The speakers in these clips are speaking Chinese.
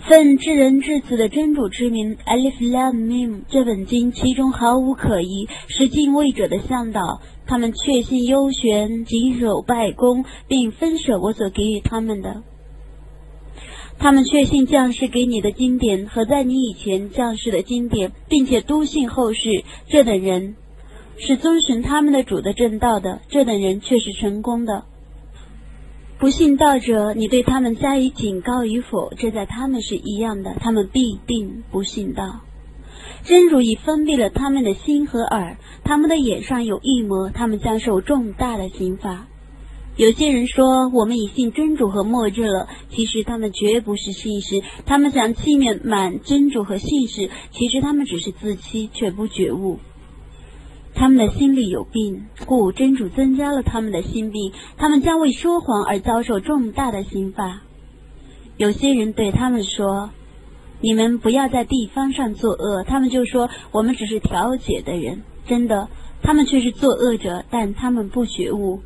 奉至仁至慈的真主之名 Alif Lam Mim， 这本经其中毫无可疑，是敬畏者的向导。他们确信幽玄，谨守拜功，并分舍我所给予他们的。他们确信降世给你的经典和在你以前降世的经典，并且笃信后世。这等人是遵循他们的主的正道的，这等人却是成功的。不信道者，你对他们加以警告与否，这在他们是一样的，他们必定不信道。真主已封闭了他们的心和耳，他们的眼上有异魔，他们将受重大的刑罚。有些人说我们已信真主和末日了，其实他们绝不是信士，他们想欺瞒真主和信士，其实他们只是自欺却不觉悟。他们的心里有病，故真主增加了他们的心病，他们将为说谎而遭受重大的刑罚。有些人对他们说，你们不要在地方上作恶，他们就说我们只是调解的人，真的他们却是作恶者，但他们不觉悟。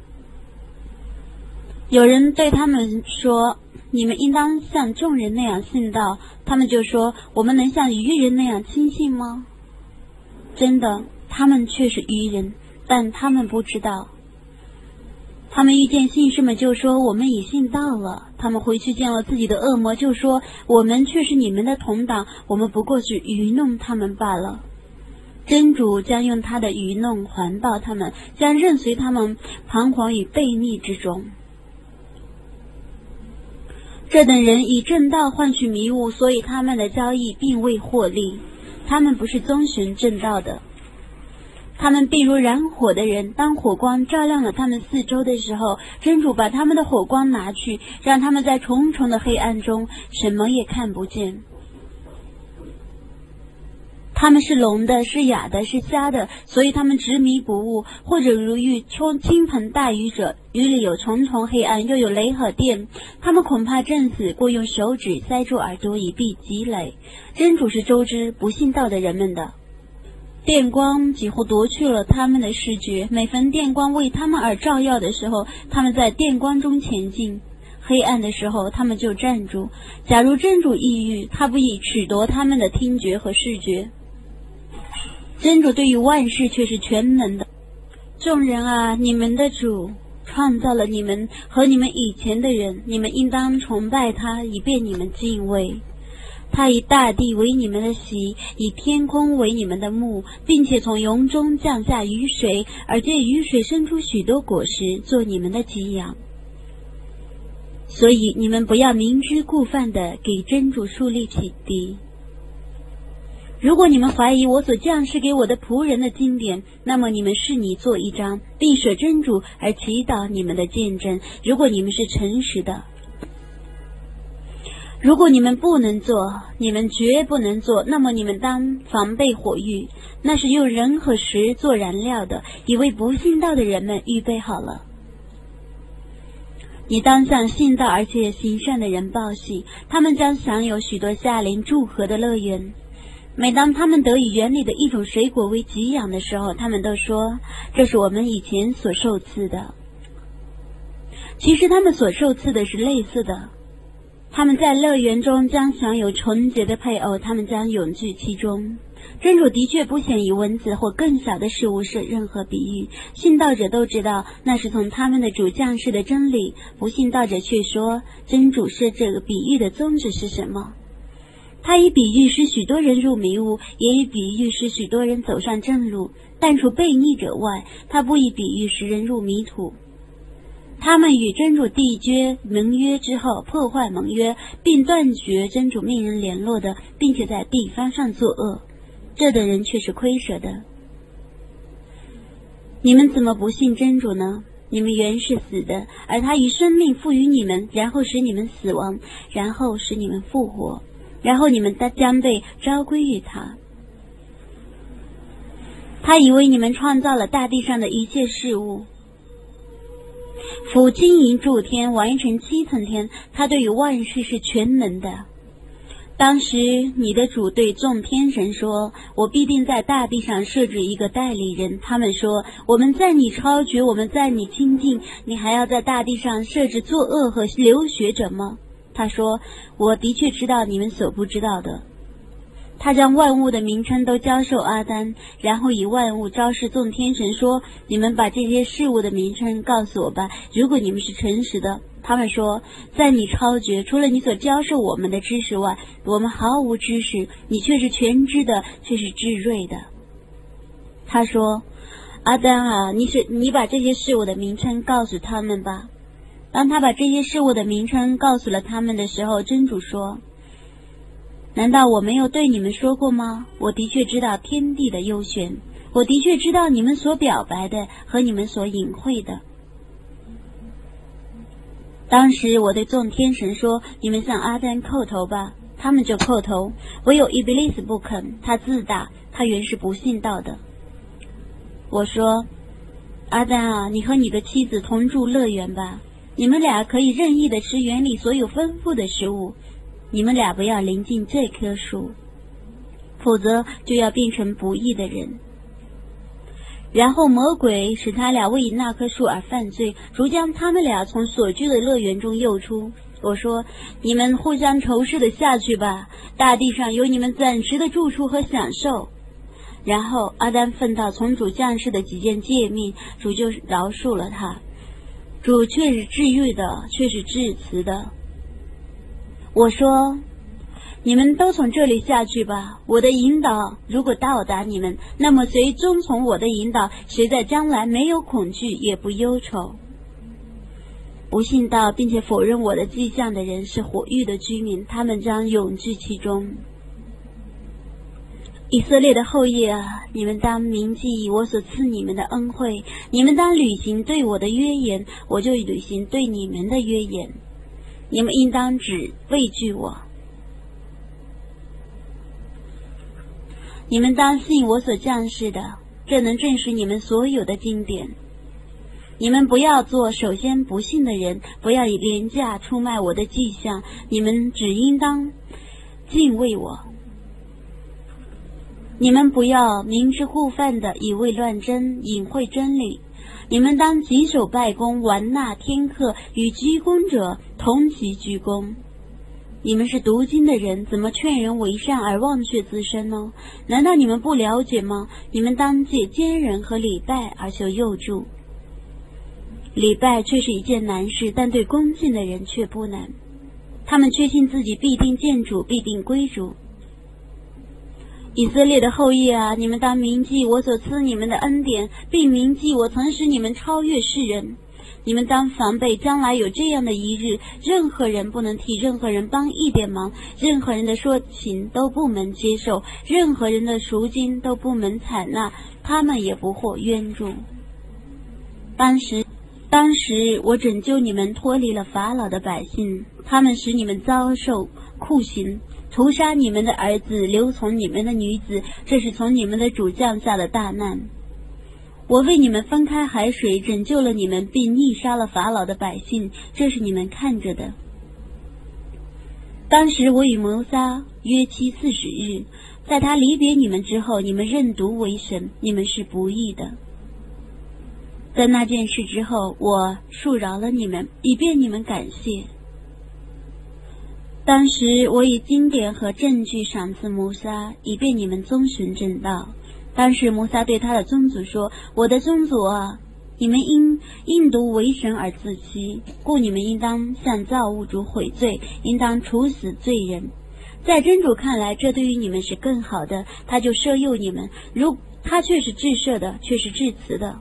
有人对他们说，你们应当像众人那样信道，他们就说我们能像愚人那样轻信吗？真的他们却是愚人，但他们不知道。他们遇见信士们就说我们已信道了，他们回去见了自己的恶魔就说我们却是你们的同党，我们不过是愚弄他们罢了。真主将用他的愚弄还报他们，将任随他们彷徨于悖逆之中。这等人以正道换取迷雾，所以他们的交易并未获利，他们不是遵循正道的。他们必如燃火的人，当火光照亮了他们四周的时候，真主把他们的火光拿去，让他们在重重的黑暗中什么也看不见。他们是聋的，是哑的，是瞎的，所以他们执迷不悟，或者如遇倾盆大雨者，雨里有重重黑暗，又有雷和电，他们恐怕震死，故用手指塞住耳朵以避积累。真主是周知不信道的人们的。电光几乎夺去了他们的视觉，每逢电光为他们而照耀的时候，他们在电光中前进，黑暗的时候他们就站住。假如真主抑郁，他不以褫夺他们的听觉和视觉。真主对于万事却是全能的。众人啊，你们的主创造了你们和你们以前的人，你们应当崇拜他，以便你们敬畏。他以大地为你们的席，以天空为你们的幕，并且从云中降下雨水，而借雨水生出许多果实，做你们的给养。所以你们不要明知故犯地给真主树立起敌。如果你们怀疑我所降世给我的仆人的经典，那么你们是你做一张，并舍真主而祈祷你们的见证，如果你们是诚实的。如果你们不能做，你们绝不能做，那么你们当防备火狱，那是用人和石做燃料的，已为不信道的人们预备好了。你当向信道而且行善的人报喜，他们将享有许多夏令祝贺的乐园。每当他们得以园里的一种水果为给养的时候，他们都说这是我们以前所受赐的。其实他们所受赐的是类似的。他们在乐园中将享有纯洁的配偶，他们将永居其中。真主的确不显以蚊子或更小的事物设任何比喻，信道者都知道那是从他们的主降世的真理，不信道者却说真主设这个比喻的宗旨是什么。他以比喻使许多人入迷雾，也以比喻使许多人走上正路，但除悖逆者外，他不以比喻使人入迷途。他们与真主缔结盟约之后破坏盟约，并断绝真主命人联络的，并且在地方上作恶，这等人却是亏舍的。你们怎么不信真主呢？你们原是死的，而他以生命赋予你们，然后使你们死亡，然后使你们复活，然后你们将被召归于他。他以为你们创造了大地上的一切事物，辅经营诸天，完成7层天，他对于万事是全能的。当时你的主对众天神说，我必定在大地上设置一个代理人。他们说，我们在你超绝，我们在你亲近，你还要在大地上设置作恶和流血者吗？ 他说，我的确知道你们所不知道的。他将万物的名称都教授阿丹，然后以万物昭示众天神说，你们把这些事物的名称告诉我吧，如果你们是诚实的。他们说，在你超绝，除了你所教授我们的知识外，我们毫无知识，你却是全知的，却是至睿的。他说，阿丹啊，你把这些事物的名称告诉他们吧。当他把这些事物的名称告诉了他们的时候，真主说，难道我没有对你们说过吗？我的确知道天地的幽玄，我的确知道你们所表白的和你们所隐晦的。当时我对众天神说，你们向阿丹叩头吧，他们就叩头，唯有伊比利斯不肯，他自大，他原是不信道的。我说，阿丹啊，你和你的妻子同住乐园吧，你们俩可以任意的吃园里所有丰富的食物，你们俩不要临近这棵树，否则就要变成不义的人。然后魔鬼使他俩为那棵树而犯罪，如将他们俩从所居的乐园中诱出。我说，你们互相仇视的下去吧，大地上有你们暂时的住处和享受。然后阿丹奉到从主降世的几件诫命，主就饶恕了他。主却是治愈的，却是致慈的。我说，你们都从这里下去吧，我的引导如果到达你们，那么谁遵从我的引导，谁在将来没有恐惧也不忧愁。不信道并且否认我的迹象的人是火狱的居民，他们将永居其中。以色列的后裔啊，你们当铭记我所赐你们的恩惠，你们当履行对我的约言，我就履行对你们的约言。你们应当只畏惧我，你们当信我所降世的，这能证实你们所有的经典。你们不要做首先不信的人，不要以廉价出卖我的迹象，你们只应当敬畏我。你们不要明知故犯的以为乱真，隐晦真理。你们当谨守拜功，玩纳天课，与居功者同其居功。你们是读经的人，怎么劝人为善而忘却自身呢？难道你们不了解吗？你们当借奸人和礼拜而求佑助。礼拜却是一件难事，但对恭敬的人却不难。他们确信自己必定见主，必定归主。以色列的后裔啊，你们当铭记我所赐你们的恩典，并铭记我曾使你们超越世人。你们当防备将来有这样的一日，任何人不能替任何人帮一点忙，任何人的说情都不能接受，任何人的赎金都不能采纳，他们也不获冤助。当时我拯救你们脱离了法老的百姓，他们使你们遭受酷刑，屠杀你们的儿子，流从你们的女子，这是从你们的主降下的大难。我为你们分开海水，拯救了你们，并逆杀了法老的百姓，这是你们看着的。当时我与摩撒约期40日，在他离别你们之后，你们认独为神，你们是不义的。在那件事之后，我恕饶了你们，以便你们感谢。当时我以经典和证据赏赐摩撒，以便你们遵循正道。当时摩撒对他的宗族说，我的宗族啊，你们因独为神而自欺，故你们应当向造物主悔罪，应当处死罪人。在真主看来，这对于你们是更好的，他就赦宥你们，如他却是至赦的，却是至慈的。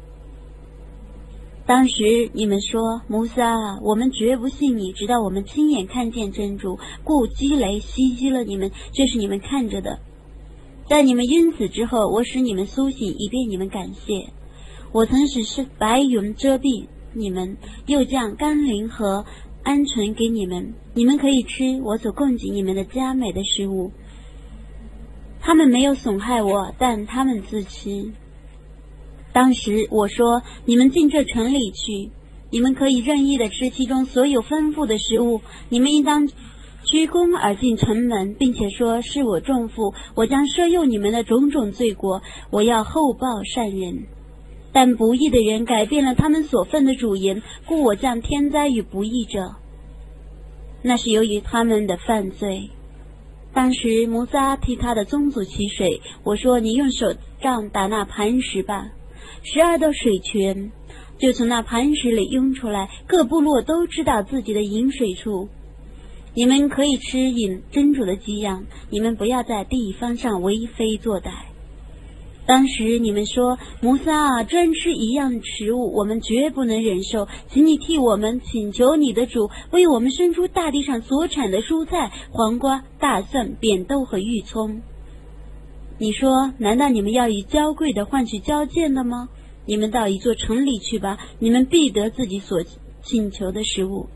当时你们说，摩撒啊，我们绝不信你，直到我们亲眼看见真主，故击雷袭击了你们，这是你们看着的。在你们晕死之后，我使你们苏醒，以便你们感谢。我曾使白云遮蔽你们，又降甘霖和鹌鹑给你们，你们可以吃我所供给你们的佳美的食物。他们没有损害我，但他们自欺。当时我说，你们进这城里去，你们可以任意的吃其中所有丰富的食物，你们应当鞠躬而进城门，并且说，是我重负，我将赦宥你们的种种罪过，我要厚报善人。但不义的人改变了他们所奉的主言，故我降天灾与不义者。 那是由于他们的犯罪。当时摩撒替他的宗族取水，我说你用手杖打那磐石吧，12道水泉就从那磐石里涌出来，各部落都知道自己的饮水处。你们可以吃饮真主的给养，你们不要在地方上为非作歹。当时你们说，摩撒啊，专吃一样食物我们绝不能忍受，请你替我们请求你的主为我们生出大地上所产的蔬菜、黄瓜、大蒜、扁豆和玉葱。你说，难道你们要以娇贵的换取娇贱的吗？你们到一座城里去吧，你们必得自己所请求的食物。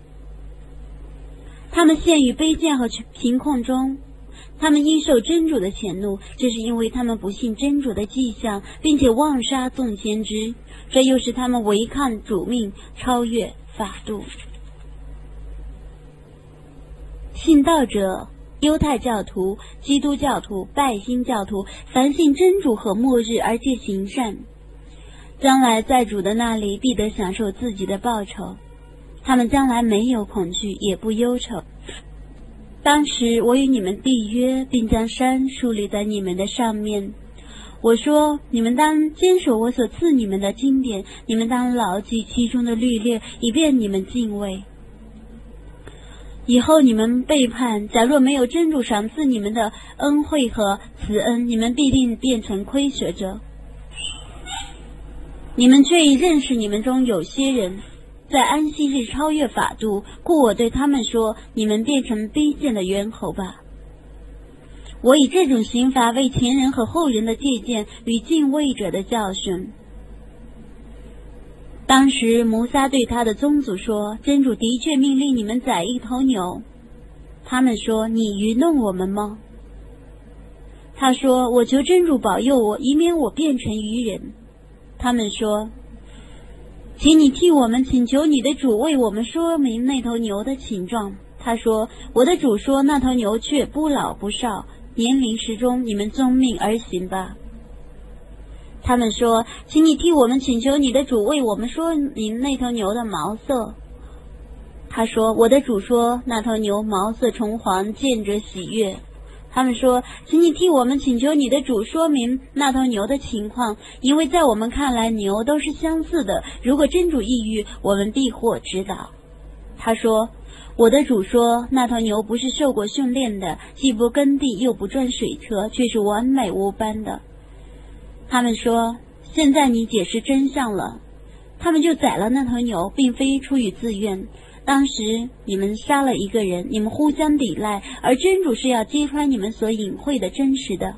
他们陷于卑贱和贫困中，他们因受真主的谴怒，这是因为他们不信真主的迹象，并且妄杀众先知，这又是他们违抗主命，超越法度。信道者，犹太教徒、基督教徒、拜新教徒，凡信真主和末日而皆行善，将来在主的那里必得享受自己的报酬。他们将来没有恐惧，也不忧愁。当时我与你们缔约，并将山树立在你们的上面。我说，你们当坚守我所赐你们的经典，你们当牢记其中的律例，以便你们敬畏。以后你们背叛，假若没有真主赏赐你们的恩惠和慈恩，你们必定变成亏舍者。你们却已认识你们中有些人在安息日超越法度，故我对他们说，你们变成卑贱的猿猴吧。我以这种刑罚为前人和后人的借鉴与敬畏者的教训。当时摩撒对他的宗族说，真主的确命令你们宰一头牛。他们说，你愚弄我们吗？他说，我求真主保佑我，以免我变成愚人。他们说，请你替我们请求你的主为我们说明那头牛的形状。他说，我的主说，那头牛却不老不少，年龄适中，你们遵命而行吧。他们说，请你替我们请求你的主为我们说明那头牛的毛色。他说，我的主说，那头牛毛色橙黄，见着喜悦。他们说，请你替我们请求你的主说明那头牛的情况，因为在我们看来牛都是相似的，如果真主意欲，我们必获指导。他说，我的主说，那头牛不是受过训练的，既不耕地又不转水车，却是完美无斑的。他们说，现在你解释真相了。他们就宰了那头牛，并非出于自愿。当时你们杀了一个人，你们互相抵赖，而真主是要揭穿你们所隐晦的真实的。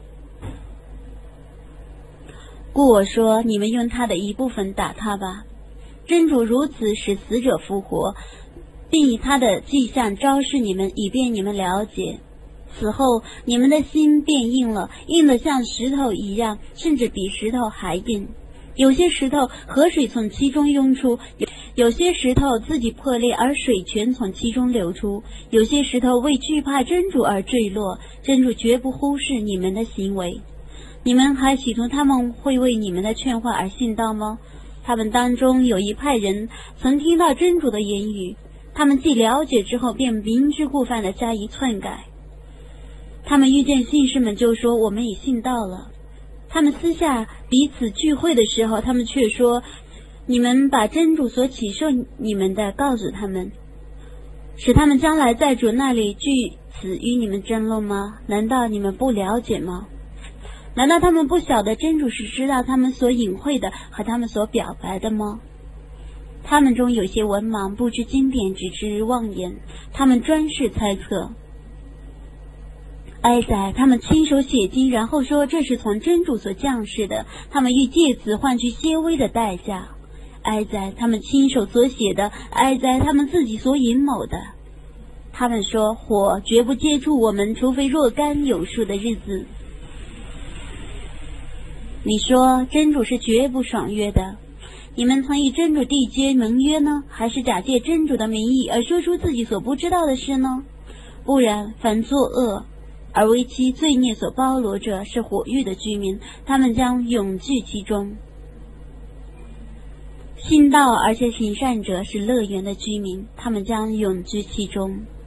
故我说，你们用他的一部分打他吧。真主如此使死者复活，并以他的迹象昭示你们，以便你们了解。此后你们的心变硬了，硬得像石头一样，甚至比石头还硬。有些石头河水从其中涌出，有些石头自己破裂而水泉从其中流出，有些石头为惧怕真主而坠落。真主绝不忽视你们的行为。你们还企图他们会为你们的劝话而信道吗？他们当中有一派人曾听到真主的言语，他们既了解之后便明知故犯地加以篡改。他们遇见信士们就说，我们已信道了。他们私下彼此聚会的时候，他们却说，你们把真主所启示你们的告诉他们，使他们将来在主那里据此与你们争论吗？难道你们不了解吗？难道他们不晓得真主是知道他们所隐晦的和他们所表白的吗？他们中有些文盲，不知经典，只知妄言，他们专是猜测。哀哉，他们亲手写经，然后说这是从真主所降世的，他们欲借此换取些微的代价。哀哉，他们亲手所写的，哀哉，他们自己所阴谋的。他们说，火绝不接触我们，除非若干有数的日子。你说真主是绝不爽约的，你们曾与真主缔结盟约呢，还是假借真主的名义而说出自己所不知道的事呢？不然，凡作恶而为其罪孽所包罗者，是火狱的居民，他们将永居其中。信道而且行善者是乐园的居民，他们将永居其中。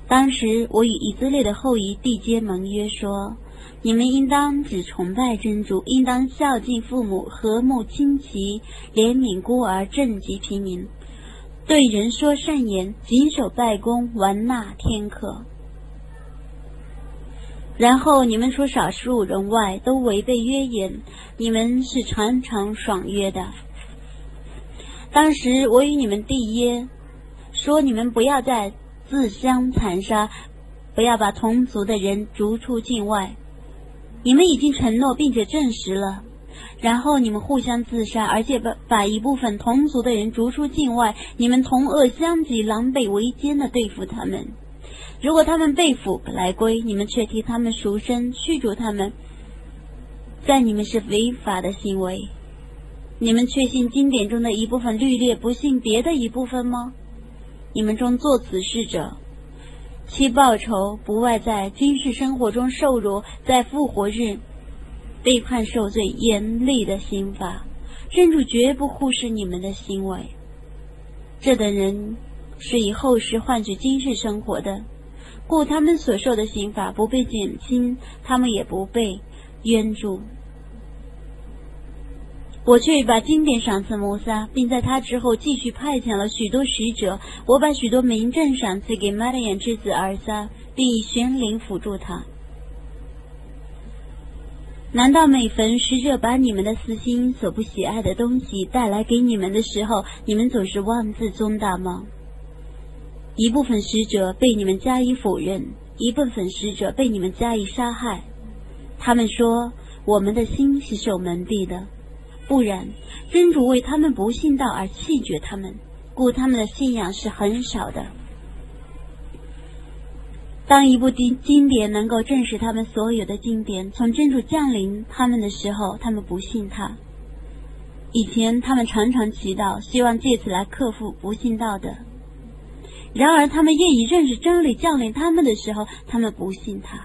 当时我与以色列的后裔缔结盟约说，你们应当只崇拜真主，应当孝敬父母，和睦亲戚，怜悯孤儿，赈济贫民，对人说善言，谨守拜功，完纳天课。然后你们除少数人外都违背约言，你们是常常爽约的。当时我与你们缔约，说你们不要再自相残杀，不要把同族的人逐出境外。你们已经承诺并且证实了，然后你们互相自杀，而且把一部分同族的人逐出境外，你们同恶相及，狼狈为奸地对付他们。如果他们被俘来归，你们却替他们赎身，驱逐他们，在你们是违法的行为。你们确信经典中的一部分律例，不信别的一部分吗？你们中做此事者，其报酬不外在今世生活中受辱，在复活日被判受罪严厉的刑罚。真主绝不忽视你们的行为。这等人是以后世换取今世生活的，故他们所受的刑罚不被减轻，他们也不被冤助。我却把经典赏赐摩撒，并在他之后继续派遣了许多使者。我把许多民政赏赐给马利亚之子尔撒，并以玄灵辅助他。难道每逢使者把你们的私心所不喜爱的东西带来给你们的时候，你们总是妄自尊大吗？一部分使者被你们加以否认，一部分使者被你们加以杀害。他们说，我们的心是受蒙蔽的，不然真主为他们不信道而弃绝他们，故他们的信仰是很少的。当一部经典能够证实他们所有的经典从真主降临他们的时候，他们不信他。以前他们常常祈祷，希望借此来克服不信道的。然而他们愿意认识真理降临他们的时候，他们不信他。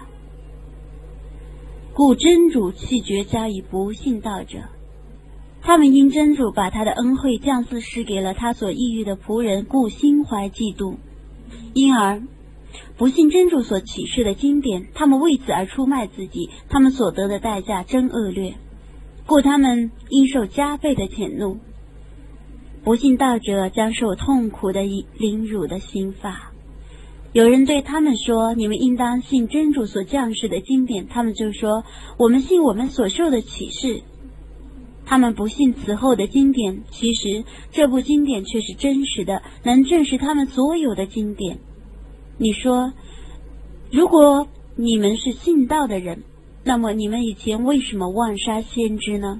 故真主弃绝加以不信道者。他们因真主把他的恩惠降赐施给了他所抑郁的仆人，故心怀嫉妒，因而不信真主所启示的经典，他们为此而出卖自己，他们所得的代价真恶劣，故他们应受加倍的谴怒。不信道者将受痛苦的凌辱的刑罚。有人对他们说，你们应当信真主所降世的经典，他们就说，我们信我们所受的启示。他们不信此后的经典，其实这部经典却是真实的，能证实他们所有的经典。你说，如果你们是信道的人，那么你们以前为什么妄杀先知呢？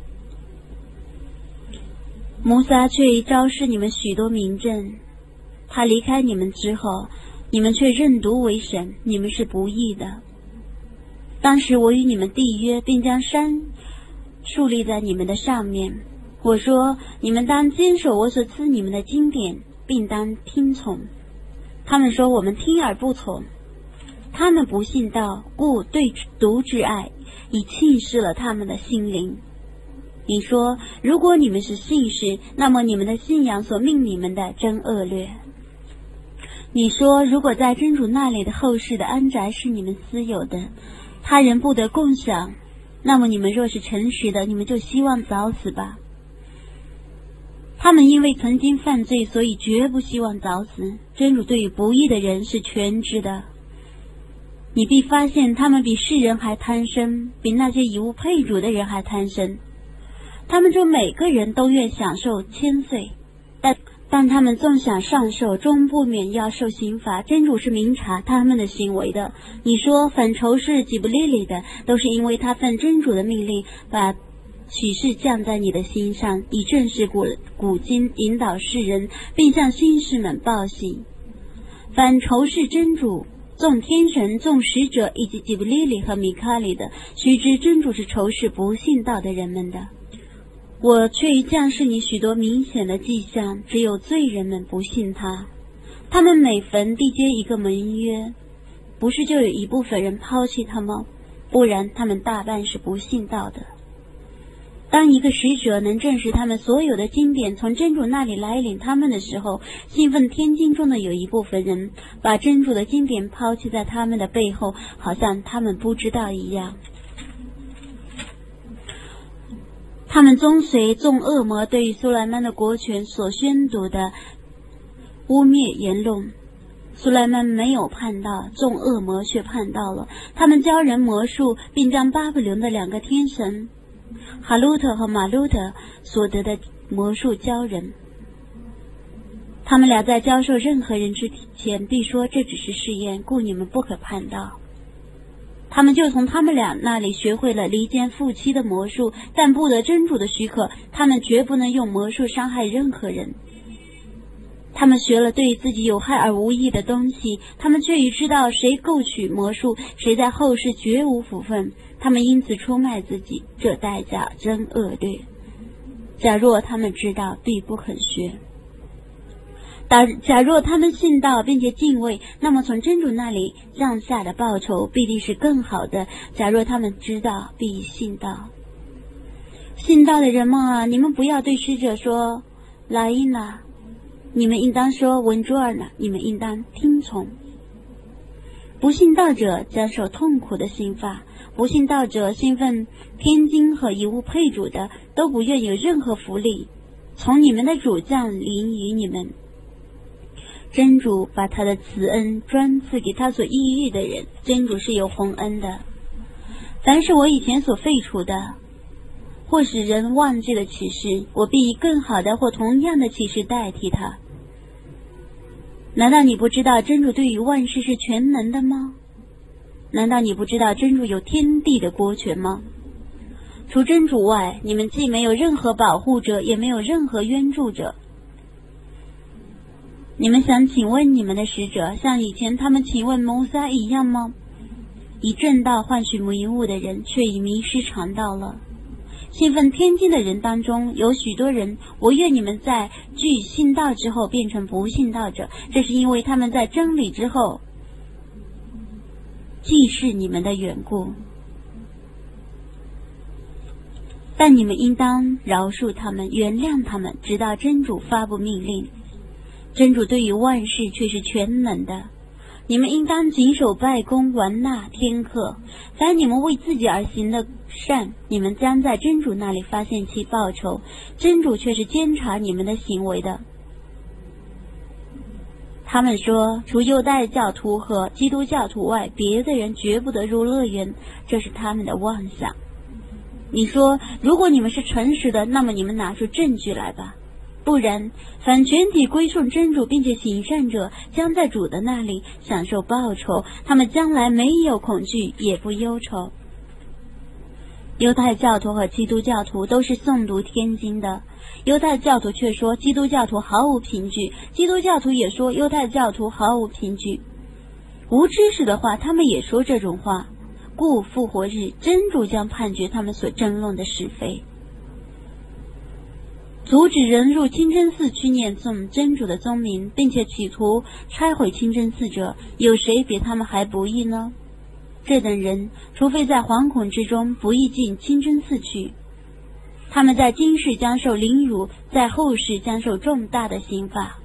摩撒却昭示你们许多明证，他离开你们之后，你们却认犊为神，你们是不义的。当时我与你们缔约，并将山树立在你们的上面。我说，你们当坚守我所赐你们的经典，并当听从。他们说，我们听而不从。他们不信道，故对毒之爱已侵蚀了他们的心灵。你说，如果你们是信士，那么你们的信仰所命你们的真恶劣。你说，如果在真主那里的后世的安宅是你们私有的，他人不得共享，那么你们若是诚实的，你们就希望早死吧。他们因为曾经犯罪，所以绝不希望早死。真主对于不义的人是全知的。你必发现他们比世人还贪生，比那些以物配主的人还贪生。他们中每个人都愿享受千岁，但他们纵享上受，终不免要受刑罚。真主是明察他们的行为的。你说反仇视吉布利里的，都是因为他奉真主的命令，把启示降在你的心上，以正视古今，引导世人，并向新士们报喜。反仇视真主，纵天神、纵使者以及吉布利里和米卡里的，须知真主是仇视不信道的人们的。我却降示你许多明显的迹象，只有罪人们不信他。他们每逢缔结一个盟约，不是就有一部分人抛弃他吗？不然他们大半是不信道的。 当一个使者能证实他们所有的经典从真主那里来领他们的时候，信奉天经中的有一部分人把真主的经典抛弃在他们的背后，好像他们不知道一样。他们遵随众恶魔对于苏莱曼的国权所宣读的污蔑言论。苏莱曼没有判到，众恶魔却判到了。他们教人魔术，并将巴比伦的两个天神哈鲁特和马鲁特所得的魔术教人。他们俩在教授任何人之前必说这只是试验，故你们不可判到。他们就从他们俩那里学会了离间夫妻的魔术，但不得真主的许可，他们绝不能用魔术伤害任何人。他们学了对自己有害而无益的东西，他们却已知道谁购取魔术，谁在后世绝无福分。他们因此出卖自己，这代价真恶劣。假若他们知道，必不肯学。假若他们信道并且敬畏，那么从真主那里降下的报酬必定是更好的。假若他们知道，必信道。信道的人们啊，你们不要对使者说来因呐，你们应当说文珠尔呢，你们应当听从。不信道者将受痛苦的刑罚，不信道者信奉天经和以物配主的，都不愿有任何福利从你们的主降临于你们。真主把他的慈恩专赐给他所抑郁的人，真主是有洪恩的。凡是我以前所废除的或使人忘记的启示，我必以更好的或同样的启示代替他。难道你不知道真主对于万事是全能的吗？难道你不知道真主有天地的国权吗？除真主外，你们既没有任何保护者，也没有任何援助者。你们想请问你们的使者，像以前他们请问摩萨一样吗？以正道换取迷雾的人，却已迷失常道了。信奉天经的人当中有许多人，我愿你们在据信道之后变成不信道者，这是因为他们在真理之后既是你们的缘故。但你们应当饶恕他们，原谅他们，直到真主发布命令。真主对于万事却是全能的。你们应当谨守拜功，完纳天课。凡你们为自己而行的善，你们将在真主那里发现其报酬。真主却是监察你们的行为的。他们说，除犹太教徒和基督教徒外，别的人绝不得入乐园，这是他们的妄想。你说，如果你们是诚实的，那么你们拿出证据来吧。不然，凡全体归顺真主并且行善者，将在主的那里享受报酬，他们将来没有恐惧，也不忧愁。犹太教徒和基督教徒都是诵读天经的，犹太教徒却说基督教徒毫无凭据，基督教徒也说犹太教徒毫无凭据。无知识的话，他们也说这种话，故复活日真主将判决他们所争论的是非。阻止人入清真寺去念诵真主的宗名，并且企图拆毁清真寺者，有谁比他们还不义呢？这等人除非在惶恐之中不易进清真寺去，他们在今世将受凌辱，在后世将受重大的刑罚。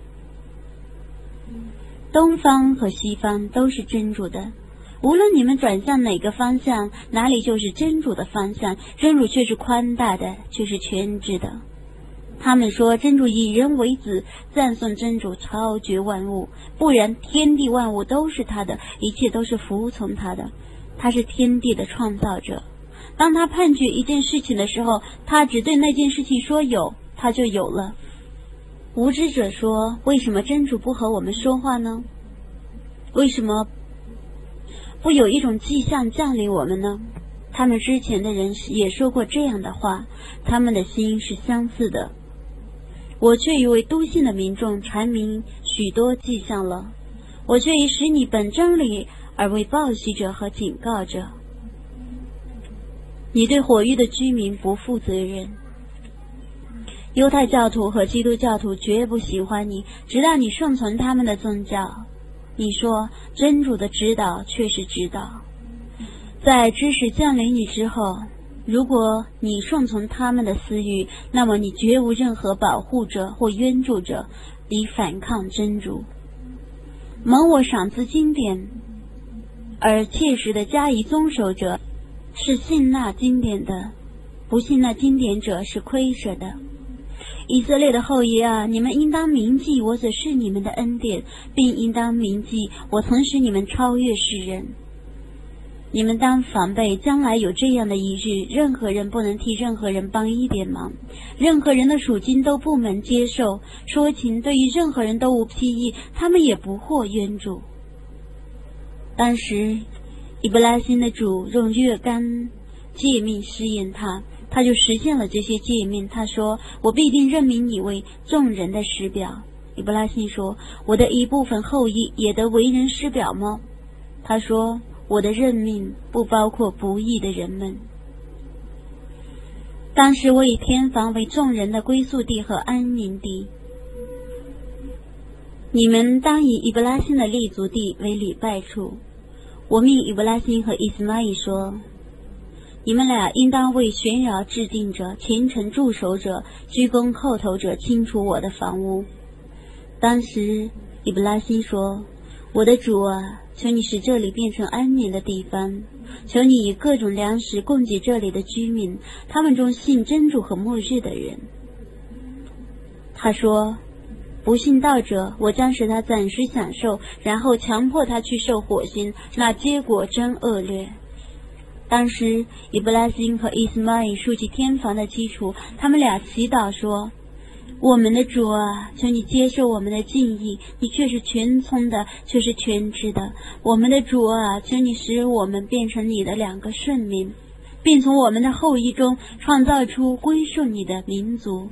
东方和西方都是真主的，无论你们转向哪个方向，哪里就是真主的方向。真主却是宽大的，却是全知的。他们说真主以人为子，赞颂真主超绝万物，不然天地万物都是他的，一切都是服从他的。他是天地的创造者。当他判决一件事情的时候，他只对那件事情说有，他就有了。无知者说，为什么真主不和我们说话呢？为什么不有一种迹象降临我们呢？他们之前的人也说过这样的话，他们的心是相似的。我却已为笃信的民众阐明许多迹象了，我却已使你本真理而为报喜者和警告者。你对火域的居民不负责任。犹太教徒和基督教徒绝不喜欢你，直到你顺从他们的宗教。你说真主的指导却是指导。在知识降临你之后， 如果你顺从他们的私欲，那么你绝无任何保护者或援助者以反抗真主。蒙我赏赐经典而切实的加以遵守者，是信纳经典的；不信纳经典者是亏舍的。以色列的后裔啊，你们应当铭记我所示你们的恩典，并应当铭记我曾使你们超越世人。你们当防备将来有这样的一日，任何人不能替任何人帮一点忙，任何人的属金都不能接受，说情对于任何人都无裨益，他们也不获援助。当时以布拉欣的主用若干诫命试验他，他就实现了这些诫命。他说，我必定任命你为众人的师表。以布拉欣说，我的一部分后裔也得为人师表吗？他说，我的任命不包括不义的人们。当时我以天房为众人的归宿地和安宁地，你们当以以布拉欣的立足地为礼拜处。我命以布拉欣和伊斯玛仪说，你们俩应当为旋扰制定者、虔诚驻守者、鞠躬叩头者清除我的房屋。当时以布拉欣说，我的主啊，求你使这里变成安宁的地方，求你以各种粮食供给这里的居民，他们中信真主和末日的人。他说，不信道者，我将使他暂时享受，然后强迫他去受火星，那结果真恶劣。当时以布拉欣和伊斯玛仪竖起天房的基础，他们俩祈祷说，我们的主啊，求你接受我们的敬意，你却是全聪的，却是全知的。我们的主啊，求你使我们变成你的两个顺民，并从我们的后裔中创造出归顺你的民族。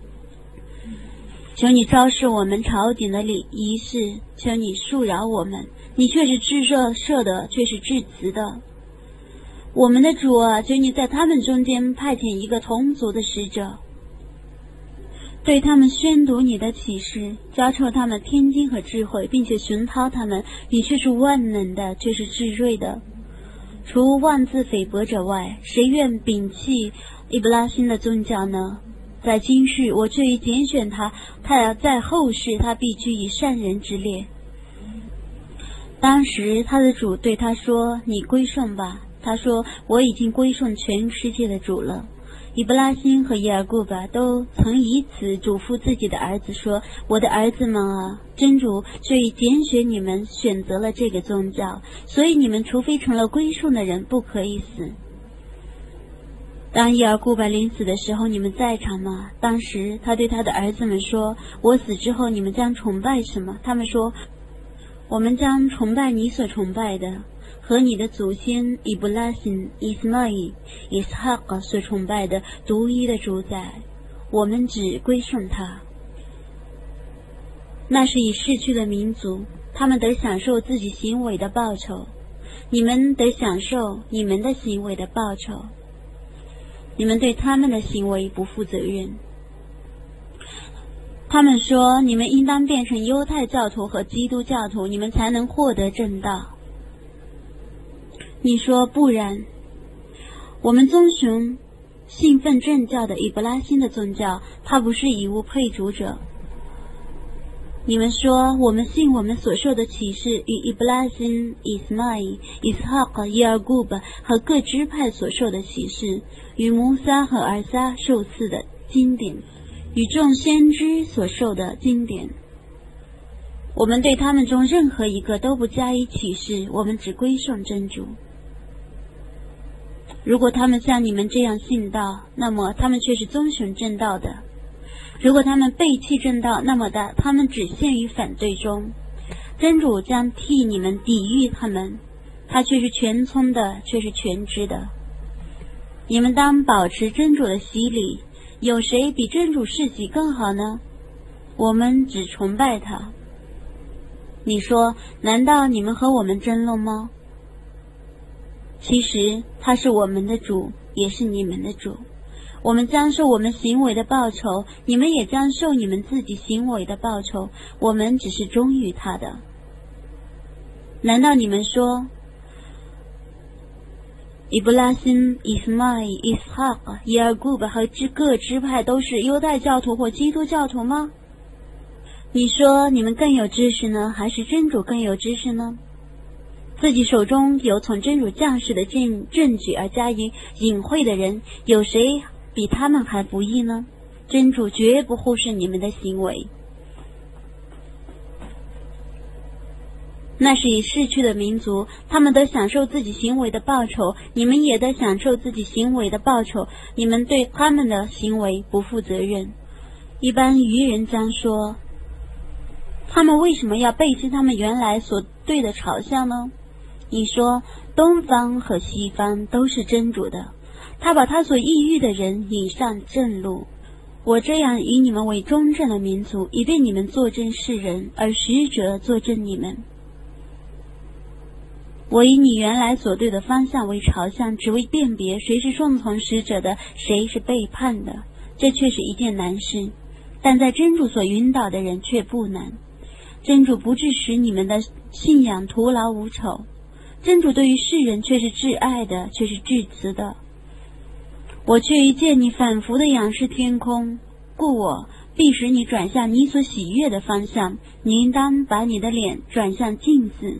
求你昭示我们朝廷的仪式，求你恕饶我们，你却是至赦的，却是至慈的。我们的主啊，求你在他们中间派遣一个同族的使者，对他们宣读你的启示，教授他们天经和智慧，并且熏陶他们，你却是万能的，却是至睿的。除妄自菲薄者外，谁愿摒弃伊布拉欣的宗教呢？在今世我却已拣选他，在后世他必居以善人之列。当时他的主对他说，你归顺吧。他说，我已经归顺全世界的主了。以布拉欣和耶尔顾巴都曾以此嘱咐自己的儿子说，我的儿子们啊，真主却已拣选你们，选择了这个宗教，所以你们除非成了归顺的人，不可以死。当耶尔顾巴临死的时候，你们在场吗？当时他对他的儿子们说，我死之后你们将崇拜什么？他们说，我们将崇拜你所崇拜的，和你的祖先以布拉欣、伊斯玛仪、伊斯哈格所崇拜的独一的主宰，我们只归顺他。那是已逝去的民族，他们得享受自己行为的报酬，你们得享受你们的行为的报酬。你们对他们的行为不负责任。他们说，你们应当变成犹太教徒和基督教徒，你们才能获得正道。你说不然，我们遵循信奉正教的以布拉欣的宗教，他不是以物配主者。你们说，我们信我们所受的启示与伊布拉欣、伊斯玛仪、伊斯哈格、耶尔顾巴和各支派所受的启示，与摩撒和尔撒受赐的经典，与众先知所受的经典。我们对他们中任何一个都不加以启示，我们只归顺真主。如果他们像你们这样信道，那么他们却是遵循正道的；如果他们背弃正道，那么他们只陷于反对中。真主将替你们抵御他们，他却是全聪的，却是全知的。你们当保持真主的洗礼，有谁比真主世袭更好呢？我们只崇拜他。你说，难道你们和我们争论吗？其实他是我们的主，也是你们的主。我们将受我们行为的报酬，你们也将受你们自己行为的报酬，我们只是忠于他的。难道你们说， 伊布拉辛、伊斯迈、伊斯哈克、耶尔古巴和各支派都是犹太教徒或基督教徒吗？你说你们更有知识呢，还是真主更有知识呢？自己手中有从真主降世的证据而加以隐晦的人，有谁比他们还不义呢？真主绝不忽视你们的行为。那是已逝去的民族，他们都享受自己行为的报酬，你们也得享受自己行为的报酬，你们对他们的行为不负责任。一般愚人将说，他们为什么要背弃他们原来所对的朝向呢？你说，东方和西方都是真主的，他把他所抑郁的人引上正路。我这样以你们为忠正的民族，以便你们作证世人，而使者作证你们。我以你原来所对的方向为朝向，只为辨别谁是顺从使者的，谁是背叛的。这却是一件难事，但在真主所引导的人却不难。真主不致使你们的信仰徒劳无酬，真主对于世人却是挚爱的，却是至慈的。我却一见你反复的仰视天空，故我必使你转向你所喜悦的方向，你应当把你的脸转向镜子。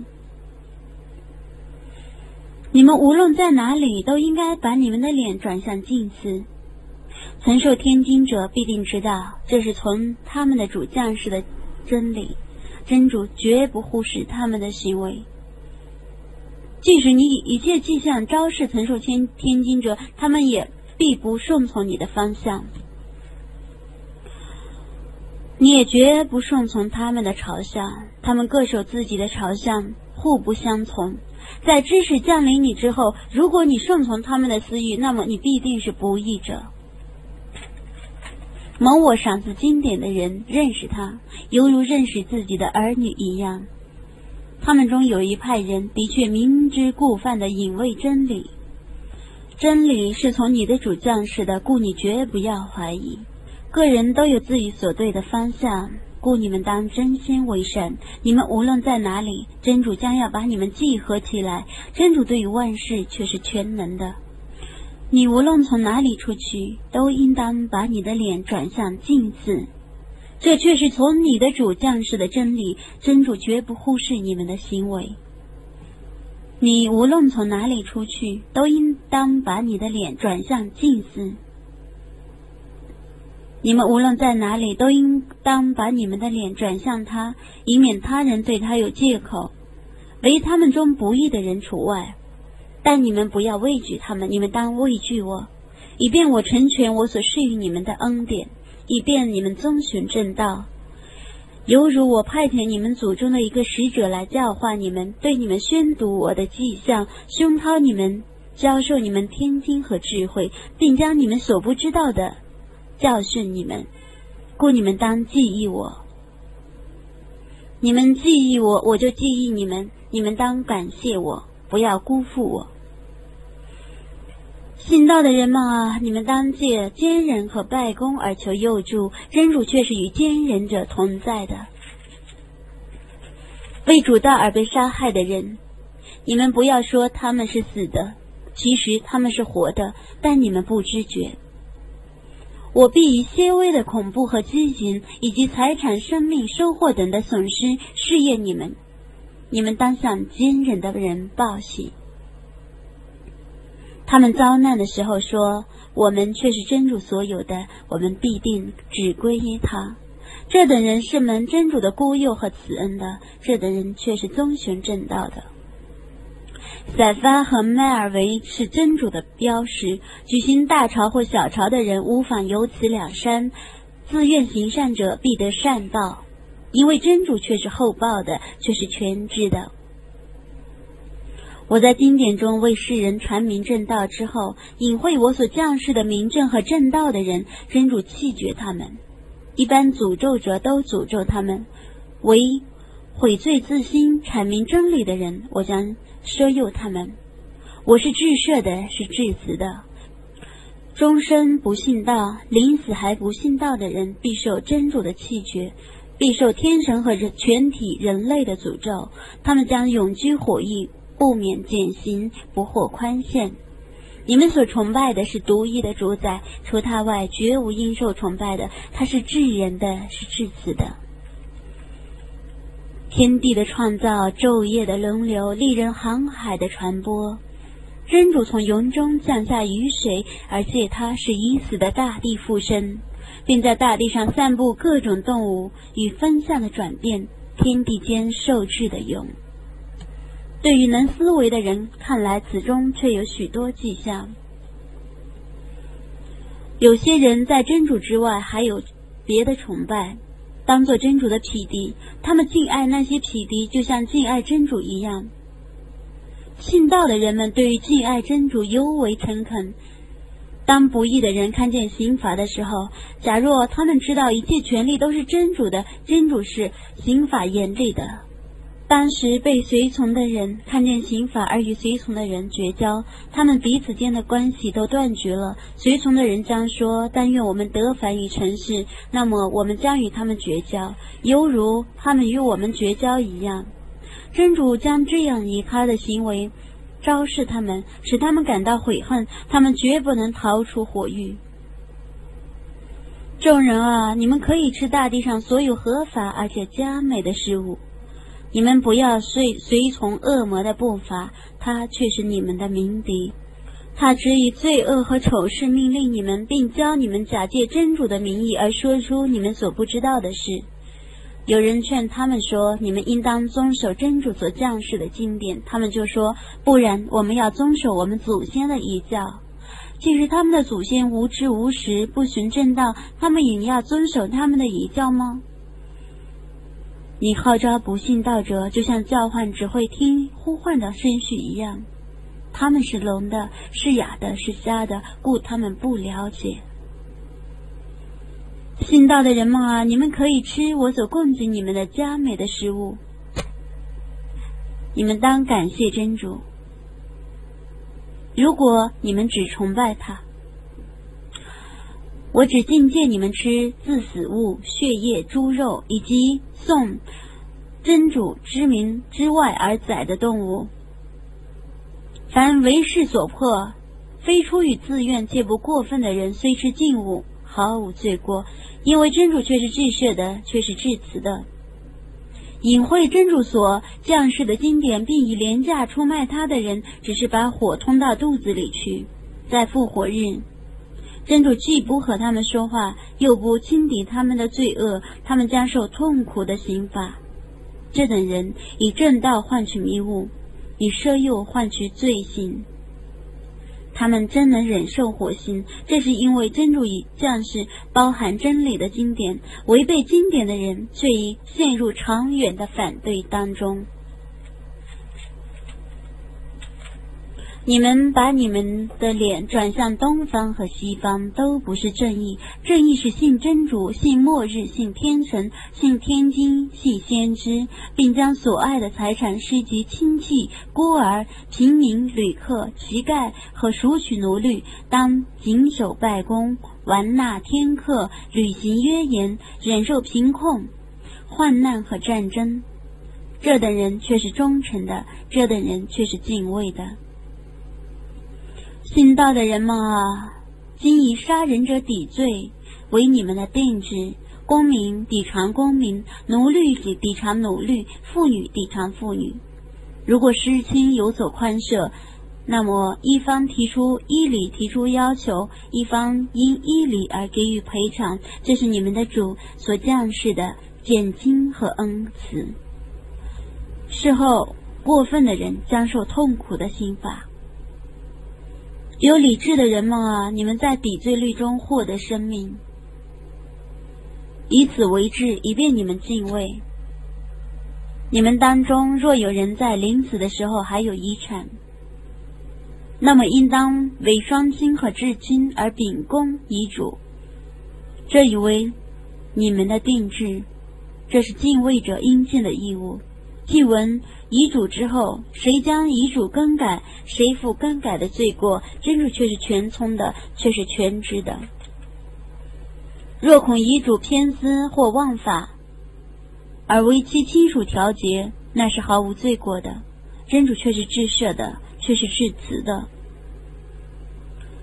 你们无论在哪里，都应该把你们的脸转向镜子。曾受天经者必定知道，这是从他们的主降世的真理，真主绝不忽视他们的行为。即使你以一切迹象昭示曾受天经者，他们也必不顺从你的方向，你也绝不顺从他们的朝向，他们各守自己的朝向，互不相从。在知识降临你之后，如果你顺从他们的私欲，那么你必定是不义者。蒙我赏赐经典的人认识他，犹如认识自己的儿女一样。他们中有一派人的确明知故犯的隐卫真理，真理是从你的主降世的，故你绝不要怀疑。个人都有自己所对的方向，故你们当真心为善。你们无论在哪里，真主将要把你们集合起来。真主对于万事却是全能的。你无论从哪里出去，都应当把你的脸转向镜子。这却是从你的主降世的真理，真主绝不忽视你们的行为。你无论从哪里出去，都应当把你的脸转向镜子。你们无论在哪里，都应当把你们的脸转向他，以免他人对他有借口，唯他们中不义的人除外。但你们不要畏惧他们，你们当畏惧我，以便我成全我所施予你们的恩典，以便你们遵循正道。犹如我派遣你们祖宗的一个使者来教化你们，对你们宣读我的迹象，熏陶你们，教授你们天经和智慧，并将你们所不知道的教训你们，故你们当记忆我。你们记忆我，我就记忆你们，你们当感谢我，不要辜负我。信道的人们啊，你们当借奸人和拜公而求佑助，真主却是与奸人者同在的。为主道而被杀害的人，你们不要说他们是死的，其实他们是活的，但你们不知觉。我必以些微的恐怖和饥馑，以及财产、生命、收获等的损失试验你们，你们当向奸人的人报喜。他们遭难的时候说，我们却是真主所有的，我们必定只归于他。这等人是蒙真主的孤佑和慈恩的，这等人却是遵循正道的。塞发和麦尔维是真主的标识，举行大朝或小朝的人无妨有此两山，自愿行善者必得善报，因为真主却是厚报的，却是全知的。我在经典中为世人传明正道之后，隐晦我所降世的明正和正道的人，真主弃绝他们。一般诅咒者都诅咒他们，唯悔罪自新阐明真理的人，我将赦宥他们。我是至赦的，是至慈的。终身不信道，临死还不信道的人，必受真主的弃绝，必受天神和全体人类的诅咒。他们将永居火狱，不免减刑，不获宽限。 你们所崇拜的是独一的主宰，除他外绝无应受崇拜的。他是至仁的，是至慈的。天地的创造，昼夜的轮流，利人航海的传播。真主从云中降下雨水，而借它使已死的大地复生，并在大地上散布各种动物与风向的转变，天地间受制的用。对于能思维的人看来，此中却有许多迹象。有些人在真主之外还有别的崇拜，当作真主的匹敌，他们敬爱那些匹敌，就像敬爱真主一样。信道的人们对于敬爱真主尤为诚恳。当不义的人看见刑罚的时候，假若他们知道一切权利都是真主的，真主是刑罚严厉的。当时被随从的人看见刑罚而与随从的人绝交，他们彼此间的关系都断绝了。随从的人将说，但愿我们得返于尘世，那么我们将与他们绝交，犹如他们与我们绝交一样。真主将这样以他的行为昭示他们，使他们感到悔恨，他们绝不能逃出火狱。众人啊，你们可以吃大地上所有合法而且佳美的事物，你们不要随从恶魔的步伐，他却是你们的鸣笛。他只以罪恶和丑事命令你们，并教你们假借真主的名义而说出你们所不知道的事。有人劝他们说，你们应当遵守真主所降世的经典，他们就说，不然我们要遵守我们祖先的遗教。即使他们的祖先无知无识，不循正道，他们也要遵守他们的遗教吗？你号召不信道者，就像叫唤只会听呼唤的声序一样。他们是聋的，是哑的，是瞎的，故他们不了解。信道的人们啊，你们可以吃我所供给你们的佳美的食物，你们当感谢真主。如果你们只崇拜他，我只禁戒你们吃自死物、血液、猪肉，以及诵真主之名之外而宰的动物。凡为势所迫，非出于自愿且不过分的人，虽吃禁物，毫无罪过，因为真主却是至赦的，却是至慈的。隐晦真主所降世的经典，并以廉价出卖他的人，只是把火通到肚子里去。在复活日，真主既不和他们说话，又不轻抵他们的罪恶，他们将受痛苦的刑罚。这等人以正道换取迷雾，以奢诱换取罪行。他们真能忍受火刑，这是因为真主以降世包含真理的经典，违背经典的人却已陷入长远的反对当中。你们把你们的脸转向东方和西方，都不是正义。正义是信真主，信末日，信天神，信天经，信先知，并将所爱的财产施及亲戚、孤儿、平民、旅客、乞丐和赎取奴隶，当谨守拜功，完纳天课，履行约言，忍受贫困、患难和战争。这等人却是忠诚的，这等人却是敬畏的。信道的人们啊，今以杀人者抵罪为你们的定制，公民抵偿公民，奴隶抵偿奴隶，妇女抵偿妇女。如果失亲有所宽赦，那么一方提出依理提出要求，一方因依理而给予赔偿，这是你们的主所降世的减轻和恩慈。事后过分的人将受痛苦的刑罚。有理智的人们啊，你们在抵罪律中获得生命，以此为治，以便你们敬畏。你们当中若有人在临死的时候还有遗产，那么应当为双亲和至亲而秉公遗嘱，这以为你们的定制，这是敬畏者应尽的义务。既闻遗嘱之后，谁将遗嘱更改，谁负更改的罪过，真主却是全聪的，却是全知的。若恐遗嘱偏私或忘法，而为其亲属调节，那是毫无罪过的，真主却是至赦的，却是至慈的。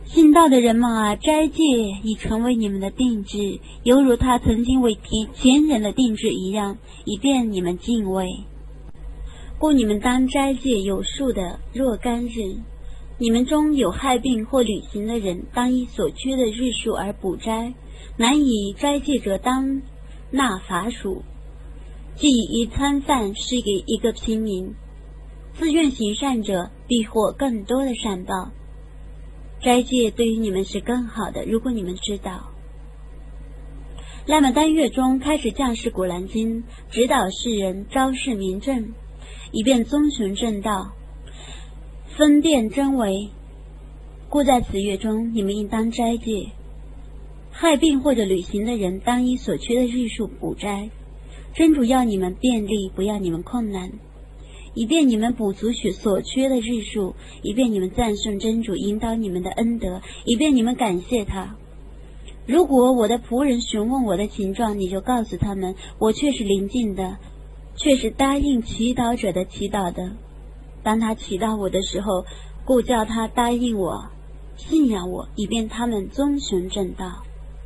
信道的人们啊，斋戒已成为你们的定制，犹如他曾经为前人的定制一样，以便你们敬畏。故你们当斋戒有数的若干日。你们中有害病或旅行的人，当依所缺的日数而补斋，难以斋戒者当纳罚属，即以一餐饭施给一个平民。自愿行善者必获更多的善报。斋戒对于你们是更好的，如果你们知道。那么单月中开始降示古兰经，指导世人，昭示明正，以便遵循正道，分辨真伪。故在此月中，你们应当斋戒。害病或者旅行的人，当依所缺的日数补斋。真主要你们便利，不要你们困难，以便你们补足所缺的日数，以便你们赞颂真主引导你们的恩德，以便你们感谢他。如果我的仆人询问我的情状，你就告诉他们，我却是临近的，却是答应祈祷者的祈祷的。当他祈祷我的时候，故叫他答应我，信仰我，以便他们遵循正道。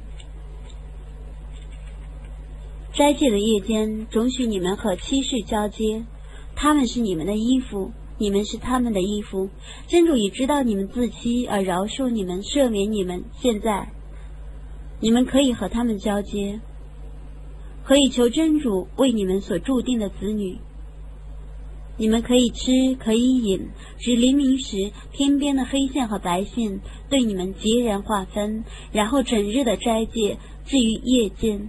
斋戒的夜间，准许你们和妻室交接，他们是你们的衣服，你们是他们的衣服。真主已知道你们自欺，而饶恕你们，赦免你们。现在你们可以和他们交接，可以求真主为你们所注定的子女。你们可以吃，可以饮，只黎明时天边的黑线和白线对你们截然划分，然后整日的斋戒。至于夜间，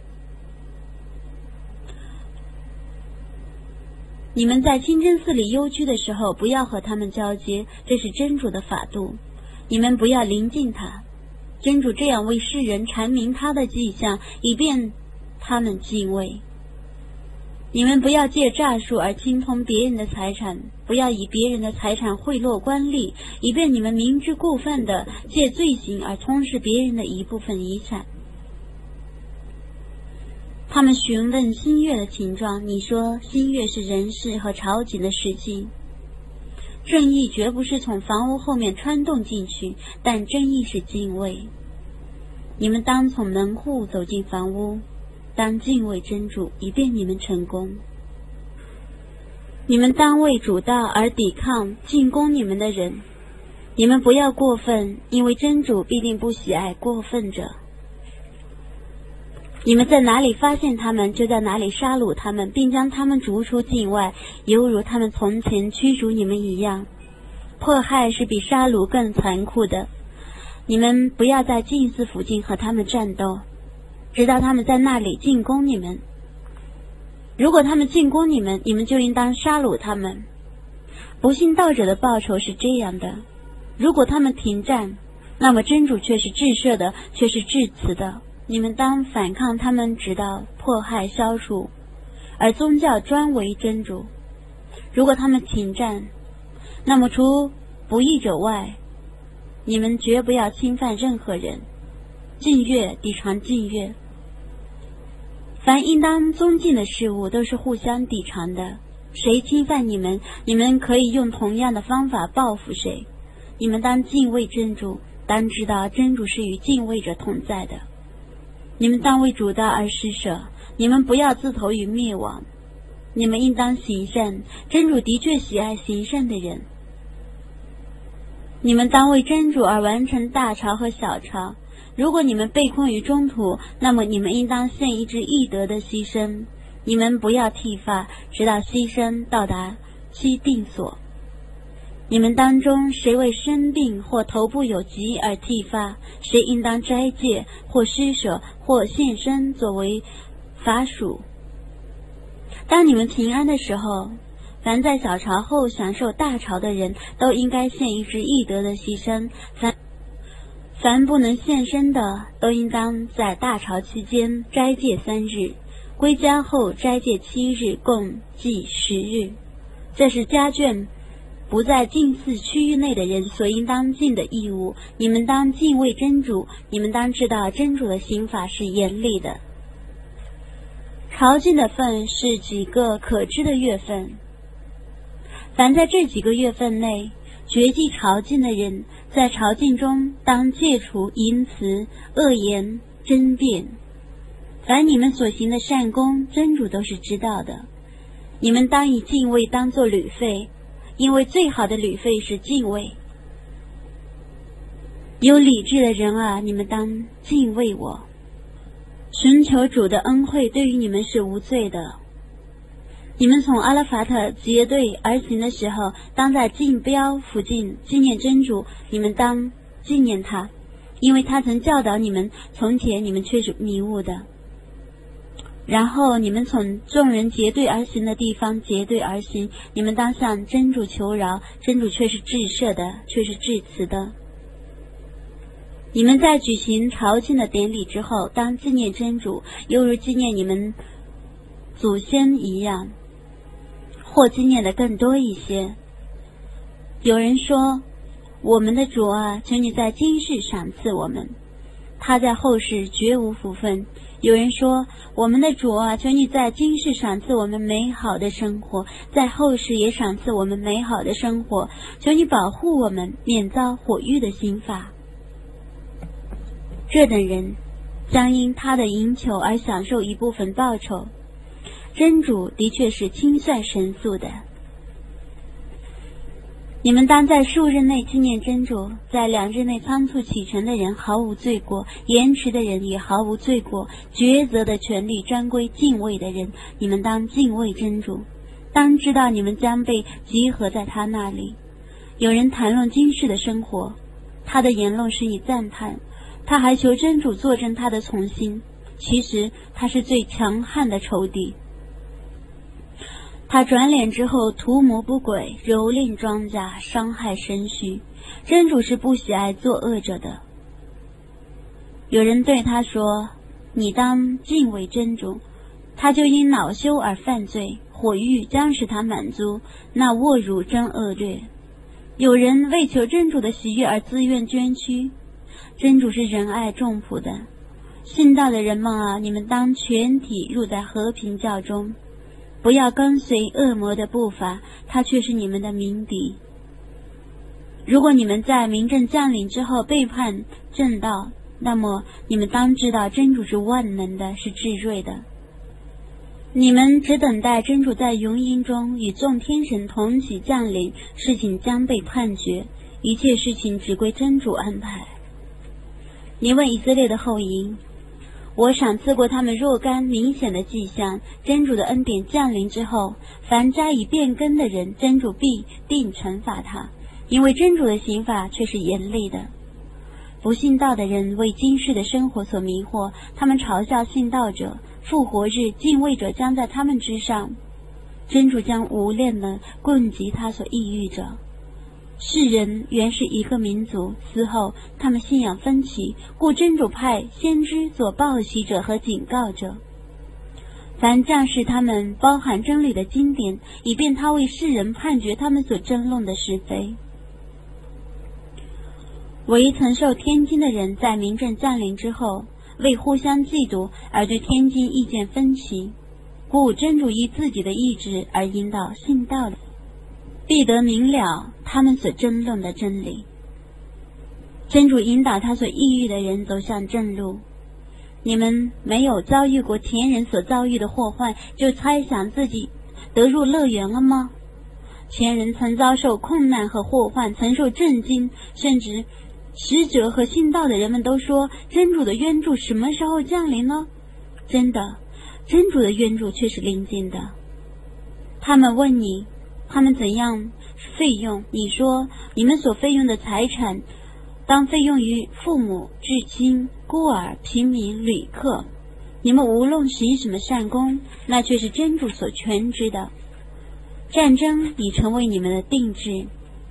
你们在清真寺里幽居的时候，不要和他们交接，这是真主的法度。你们不要临近他。真主这样为世人阐明他的迹象，以便他们敬畏。你们不要借诈术而侵吞别人的财产，不要以别人的财产贿赂官吏，以便你们明知故犯的借罪行而吞噬别人的一部分遗产。他们询问新月的情状，你说新月是人事和朝觐的时期。正义绝不是从房屋后面穿洞进去，但正义是敬畏。你们当从门户走进房屋，当敬畏真主，以便你们成功。你们当为主道而抵抗进攻你们的人，你们不要过分，因为真主必定不喜爱过分者。你们在哪里发现他们，就在哪里杀戮他们，并将他们逐出境外，犹如他们从前驱逐你们一样。迫害是比杀戮更残酷的。你们不要在祭祀附近和他们战斗，直到他们在那里进攻你们。如果他们进攻你们，你们就应当杀戮他们。不信道者的报酬是这样的：如果他们停战，那么真主却是至赦的，却是至慈的。你们当反抗他们，直到迫害消除，而宗教专为真主。如果他们停战，那么除不义者外，你们绝不要侵犯任何人。禁乐抵偿禁乐，凡应当尊敬的事物都是互相抵偿的。谁侵犯你们，你们可以用同样的方法报复谁。你们当敬畏真主，当知道真主是与敬畏者同在的。你们当为主道而施舍，你们不要自投于灭亡。你们应当行善，真主的确喜爱行善的人。你们当为真主而完成大朝和小朝。如果你们被困于中途，那么你们应当献一只义德的牺牲。你们不要剃发，直到牺牲到达其定所。你们当中谁为生病或头部有疾而剃发，谁应当斋戒或施舍或献身作为法属。当你们平安的时候，凡在小朝后享受大朝的人都应该献一只义德的牺牲，凡不能献身的都应当在大朝期间斋戒3日，归家后斋戒7日，共计10日。这是家眷不在禁寺区域内的人所应当尽的义务。你们当敬畏真主，你们当知道真主的刑法是严厉的。朝觐的份是几个可知的月份，凡在这几个月份内绝迹朝觐的人，在朝觐中当戒除淫词、恶言、争辩。凡你们所行的善功，真主都是知道的。你们当以敬畏当作旅费，因为最好的旅费是敬畏。有理智的人啊，你们当敬畏我。寻求主的恩惠对于你们是无罪的。你们从阿拉法特结队而行的时候，当在竞标附近纪念真主，你们当纪念他，因为他曾教导你们，从前你们却是迷雾的。然后你们从众人结队而行的地方结队而行，你们当向真主求饶，真主却是至赦的，却是至慈的。你们在举行朝觐的典礼之后，当纪念真主，犹如纪念你们祖先一样，或纪念的更多一些。有人说，我们的主啊，求你在今世赏赐我们，他在后世绝无福分。有人说，我们的主啊，求你在今世赏赐我们美好的生活，在后世也赏赐我们美好的生活，求你保护我们免遭火狱的刑罚。这等人将因他的营求而享受一部分报酬，真主的确是清算神速的。你们当在数日内纪念真主，在2日内仓促启程的人毫无罪过，延迟的人也毫无罪过，抉择的权利专归敬畏的人，你们当敬畏真主，当知道你们将被集合在他那里。有人谈论今世的生活，他的言论是以赞叹，他还求真主作证他的从心，其实他是最强悍的仇敌。他转脸之后图谋不轨，蹂躏庄稼，伤害身躯，真主是不喜爱作恶者的。有人对他说，你当敬畏真主，他就因恼羞而犯罪，火狱将使他满足，那侮辱真恶劣。有人为求真主的喜悦而自愿捐躯，真主是仁爱众仆的。信道的人们啊，你们当全体入在和平教中，不要跟随恶魔的步伐，他却是你们的鸣笛。如果你们在明正降临之后背叛正道，那么你们当知道真主是万能的，是至睿的。你们只等待真主在云阴中与众天神同起降临，事情将被判决，一切事情只归真主安排。你问以色列的后裔，我赏赐过他们若干明显的迹象，真主的恩典降临之后，凡加以变更的人，真主必定惩罚他，因为真主的刑罚却是严厉的。不信道的人为今世的生活所迷惑，他们嘲笑信道者，复活日敬畏者将在他们之上，真主将无恋的棍击他所抑郁者。世人原是一个民族，此后他们信仰分歧，故真主派先知做报喜者和警告者。凡降示他们包含真理的经典，以便他为世人判决他们所争论的是非。唯曾受天经的人在明正降临之后，为互相嫉妒而对天经意见分歧，故真主依自己的意志而引导信道的，必得明了他们所争论的真理。真主引导他所抑郁的人走向正路。你们没有遭遇过前人所遭遇的祸患，就猜想自己得入乐园了吗？前人曾遭受困难和祸患，曾受震惊，甚至使者和信道的人们都说，真主的援助什么时候降临呢？真的，真主的援助却是临近的。他们问你，他们怎样费用？你说，你们所费用的财产当费用于父母、至亲、孤儿、平民、旅客。你们无论行什么善功，那却是真主所全知的。战争已成为你们的定制，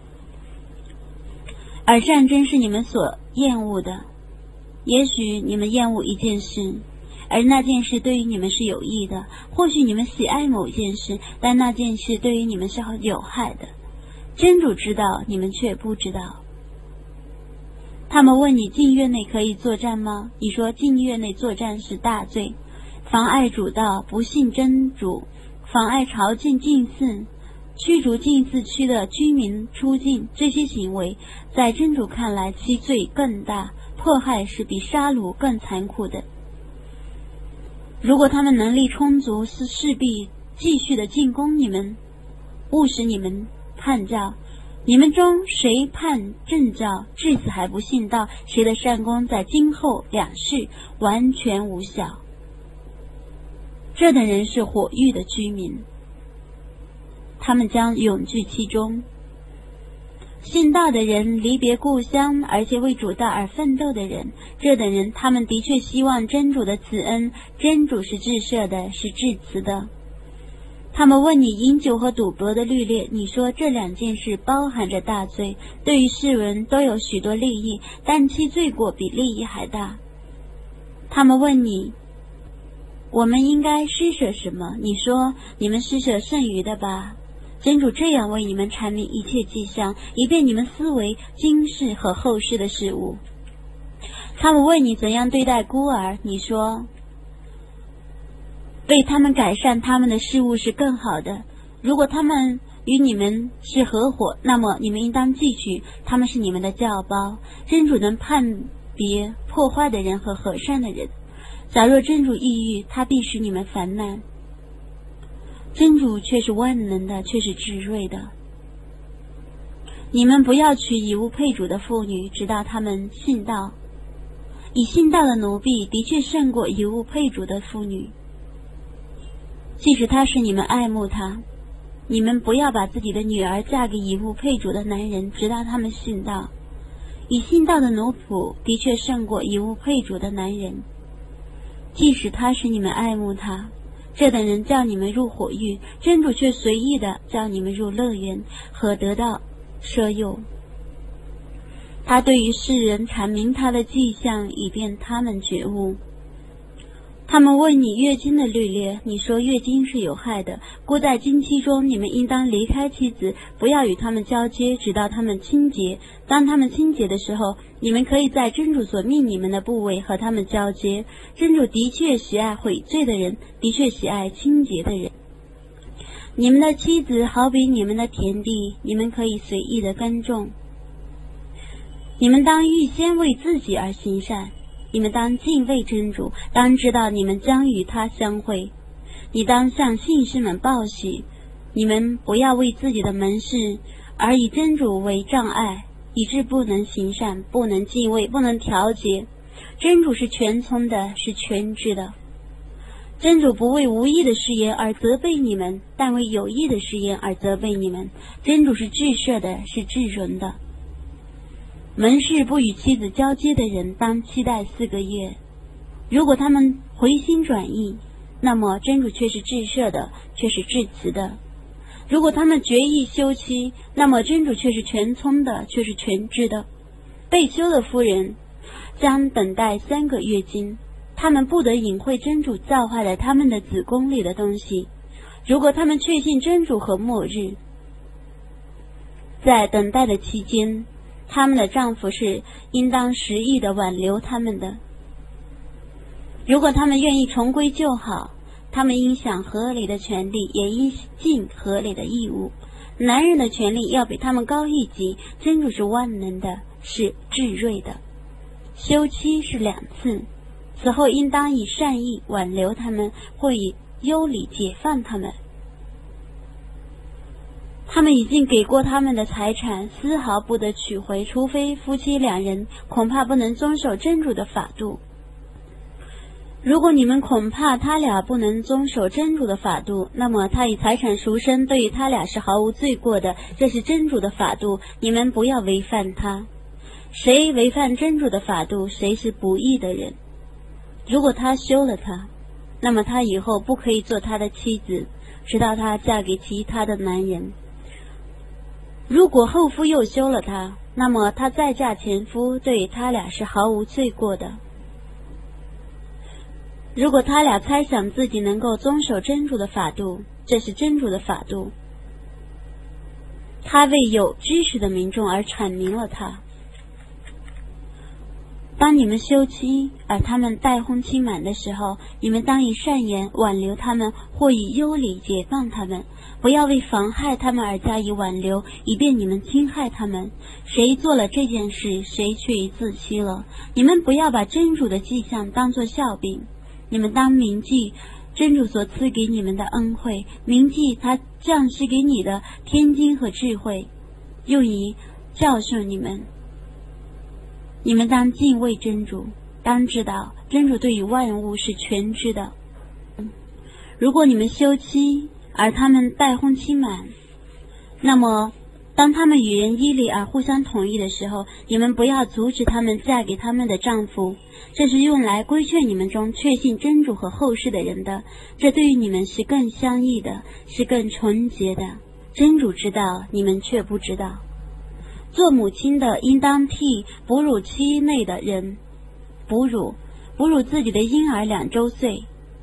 而战争是你们所厌恶的。也许你们厌恶一件事，而那件事对于你们是有益的；或许你们喜爱某件事，但那件事对于你们是有害的。真主知道，你们却不知道。他们问你禁月内可以作战吗？你说禁月内作战是大罪，妨碍主道，不信真主，妨碍朝觐禁祀， 驱逐禁寺区的居民出境，这些行为在真主看来其罪更大，迫害是比杀戮更残酷的。如果他们能力充足，势必继续的进攻你们，务使你们叛教。你们中谁叛正教，至此还不信道，谁的善功在今后两世完全无效。这等人是火狱的居民，他们将永居其中。信道的人，离别故乡而且为主道而奋斗的人，这等人他们的确希望真主的慈恩，真主是至赦的，是至慈的。他们问你饮酒和赌博的律例，你说这两件事包含着大罪，对于世人都有许多利益，但其罪过比利益还大。他们问你，我们应该施舍什么？你说你们施舍剩余的吧。真主这样为你们阐明一切迹象，以便你们思维今世和后世的事物。他们问你怎样对待孤儿，你说为他们改善他们的事物是更好的。如果他们与你们是合伙，那么你们应当记取他们是你们的教包。真主能判别破坏的人和和善的人，假若真主抑郁，他必使你们烦难。真主却是万能的，却是至睿的。你们不要娶以物配主的妇女，直到他们信道。以信道的奴婢的确胜过以物配主的妇女，即使他是你们爱慕他。你们不要把自己的女儿嫁给以物配主的男人，直到他们信道。以信道的奴仆的确胜过以物配主的男人，即使他是你们爱慕他。这等人叫你们入火狱，真主却随意的叫你们入乐园和得到赦宥。他对于世人阐明他的迹象，以便他们觉悟。他们问你月经的律例，你说月经是有害的，故在经期中你们应当离开妻子，不要与他们交接，直到他们清洁。当他们清洁的时候，你们可以在真主所命你们的部位和他们交接。真主的确喜爱悔罪的人，的确喜爱清洁的人。你们的妻子好比你们的田地，你们可以随意的耕种。你们当预先为自己而行善，你们当敬畏真主，当知道你们将与他相会。你当向信士们报喜，你们不要为自己的门事而以真主为障碍，以致不能行善，不能敬畏，不能调节。真主是全聪的，是全知的。真主不为无益的誓言而责备你们，但为有益的誓言而责备你们。真主是至赦的，是至仁的。门市不与妻子交接的人，当期待4个月。如果他们回心转意，那么真主却是至赦的，却是至慈的。如果他们决意休妻，那么真主却是全聪的，却是全知的。被休的夫人将等待3个月经，他们不得隐晦真主造坏了他们的子宫里的东西。如果他们确信真主和末日，在等待的期间，他们的丈夫是应当实意的挽留他们的。如果他们愿意重归就好，他们应享合理的权利，也应尽合理的义务。男人的权利要比他们高一级，真主是万能的，是至睿的。休妻是2次，此后应当以善意挽留他们，或以优礼解放他们。他们已经给过他们的财产，丝毫不得取回，除非夫妻2人恐怕不能遵守真主的法度。如果你们恐怕他俩不能遵守真主的法度，那么他以财产赎身，对于他俩是毫无罪过的，这是真主的法度，你们不要违反他。谁违反真主的法度，谁是不义的人。如果他休了他，那么他以后不可以做他的妻子，直到他嫁给其他的男人。如果后夫又休了他，那么他再嫁前夫，对他俩是毫无罪过的。如果他俩猜想自己能够遵守真主的法度，这是真主的法度，他为有知识的民众而阐明了他。 当你们休妻，而他们待婚期满的时候，你们当以善言挽留他们，或以优礼解放他们，不要为妨害他们而加以挽留，以便你们侵害他们。谁做了这件事，谁却已自欺了。你们不要把真主的迹象当作笑柄，你们当铭记真主所赐给你们的恩惠，铭记他降示给你的天经和智慧，用以教训你们。你们当敬畏真主，当知道真主对于万物是全知的。如果你们休妻，而他们待婚期满，那么当他们与人依礼而互相同意的时候，你们不要阻止他们嫁给他们的丈夫，这是用来规劝你们中确信真主和后世的人的，这对于你们是更相宜的，是更纯洁的。真主知道，你们却不知道。做母亲的应当替哺乳期内的人哺乳自己的婴儿2周岁。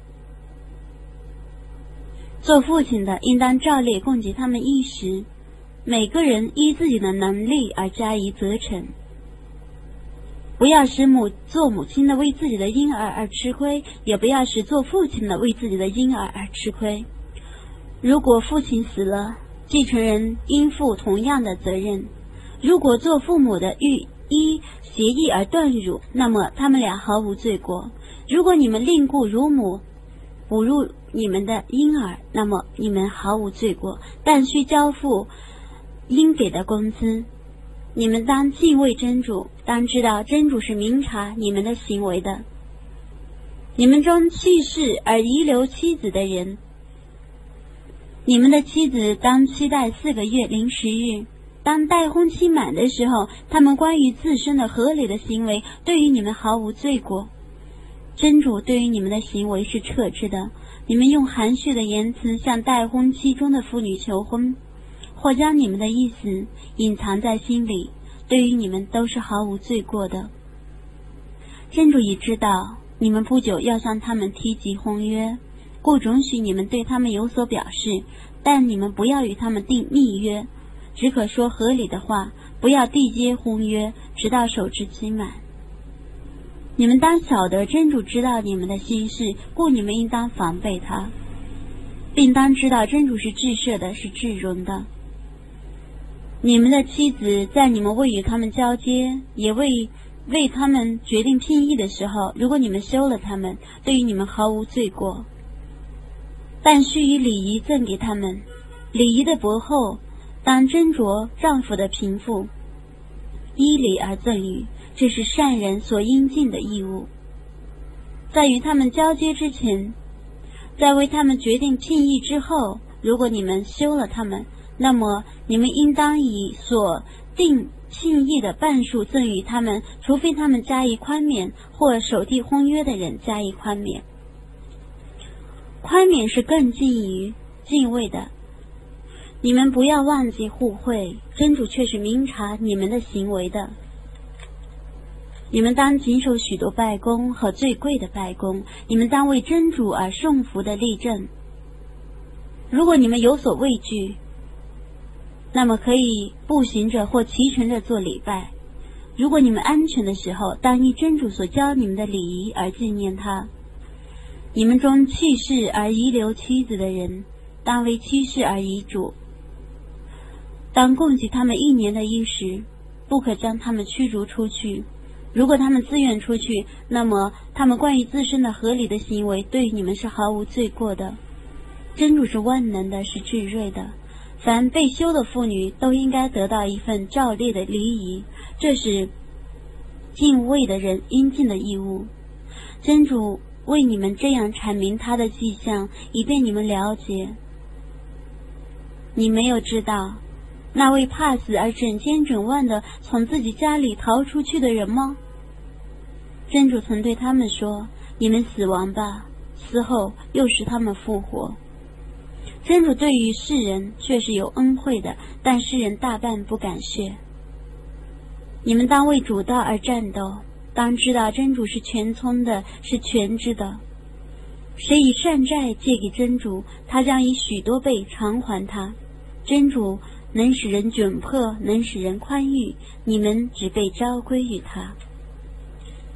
做父亲的应当照例供给他们衣食，每个人依自己的能力而加以责成。不要使做母亲的为自己的婴儿而吃亏，也不要使做父亲的为自己的婴儿而吃亏。如果父亲死了，继承人应负同样的责任。如果做父母的依协议而断乳，那么他们俩毫无罪过。如果你们另雇乳母哺乳你们的婴儿，那么你们毫无罪过，但需交付应给的工资。你们当敬畏真主，当知道真主是明察你们的行为的。你们中去世而遗留妻子的人，你们的妻子当期待4个月0时日。当待婚期满的时候，他们关于自身的合理的行为对于你们毫无罪过。真主对于你们的行为是撤知的。你们用含蓄的言辞向待婚期中的妇女求婚，或将你们的意思隐藏在心里，对于你们都是毫无罪过的。真主已知道你们不久要向他们提及婚约，故准许你们对他们有所表示，但你们不要与他们订密约，只可说合理的话，不要缔结婚约，直到守至期满。你们当晓得真主知道你们的心事，故你们应当防备他，并当知道真主是至赦的，是至容的。你们的妻子在你们未与他们交接，也未为他们决定聘役的时候，如果你们休了他们，对于你们毫无罪过，但须以礼仪赠给他们。礼仪的薄厚当斟酌丈夫的贫富，依礼而赠与，这是善人所应尽的义务。在与他们交接之前，在为他们决定聘役之后，如果你们休了他们，那么你们应当以所定聘役的半数赠与他们，除非他们加以宽免，或守缔婚约的人加以宽免。宽免是更近于敬畏的。你们不要忘记互惠，真主却是明察你们的行为的。你们当谨守许多拜功和最贵的拜功，你们当为真主而顺服的立正。如果你们有所畏惧，那么可以步行着或骑乘着做礼拜。如果你们安全的时候，当依真主所教你们的礼仪而纪念他。你们中去世而遗留妻子的人，当为妻室而遗嘱，当供给他们1年的衣食，不可将他们驱逐出去。如果他们自愿出去，那么他们关于自身的合理的行为对你们是毫无罪过的。真主是万能的，是至睿的。凡被休的妇女都应该得到一份照例的礼仪，这是敬畏的人应尽的义务。真主为你们这样阐明他的迹象，以便你们了解。你没有知道那位怕死而整天整晚的从自己家里逃出去的人吗？真主曾对他们说，你们死亡吧，死后又使他们复活。真主对于世人却是有恩惠的，但世人大半不感谢。你们当为主道而战斗，当知道真主是全聪的，是全知的。谁以善债借给真主，他将以许多倍偿还他。真主能使人窘迫，能使人宽裕，你们只被召归于他。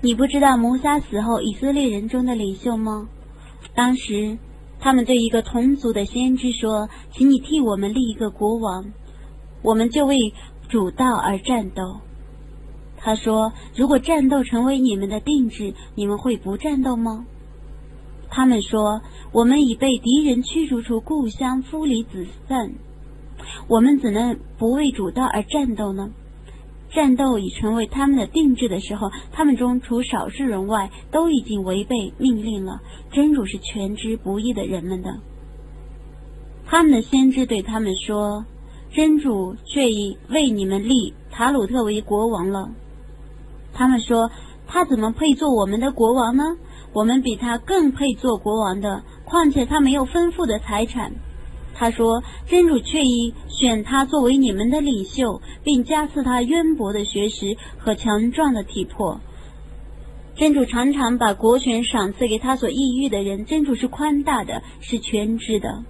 你不知道摩撒死后以色列人中的领袖吗？当时他们对一个同族的先知说，请你替我们立一个国王，我们就为主道而战斗。他说，如果战斗成为你们的定制，你们会不战斗吗？他们说，我们已被敌人驱逐出故乡，夫离子散，我们怎能不为主道而战斗呢？战斗已成为他们的定制的时候，他们中除少数人外，都已经违背命令了。真主是全知不义的人们的。他们的先知对他们说，真主却已为你们立塔鲁特为国王了。他们说，他怎么配做我们的国王呢？我们比他更配做国王的，况且他没有丰富的财产。他说，真主却已选他作为你们的领袖，并加赐他渊博的学识和强壮的体魄。真主常常把国权赏赐给他所抑郁的人，真主是宽大的，是全知的。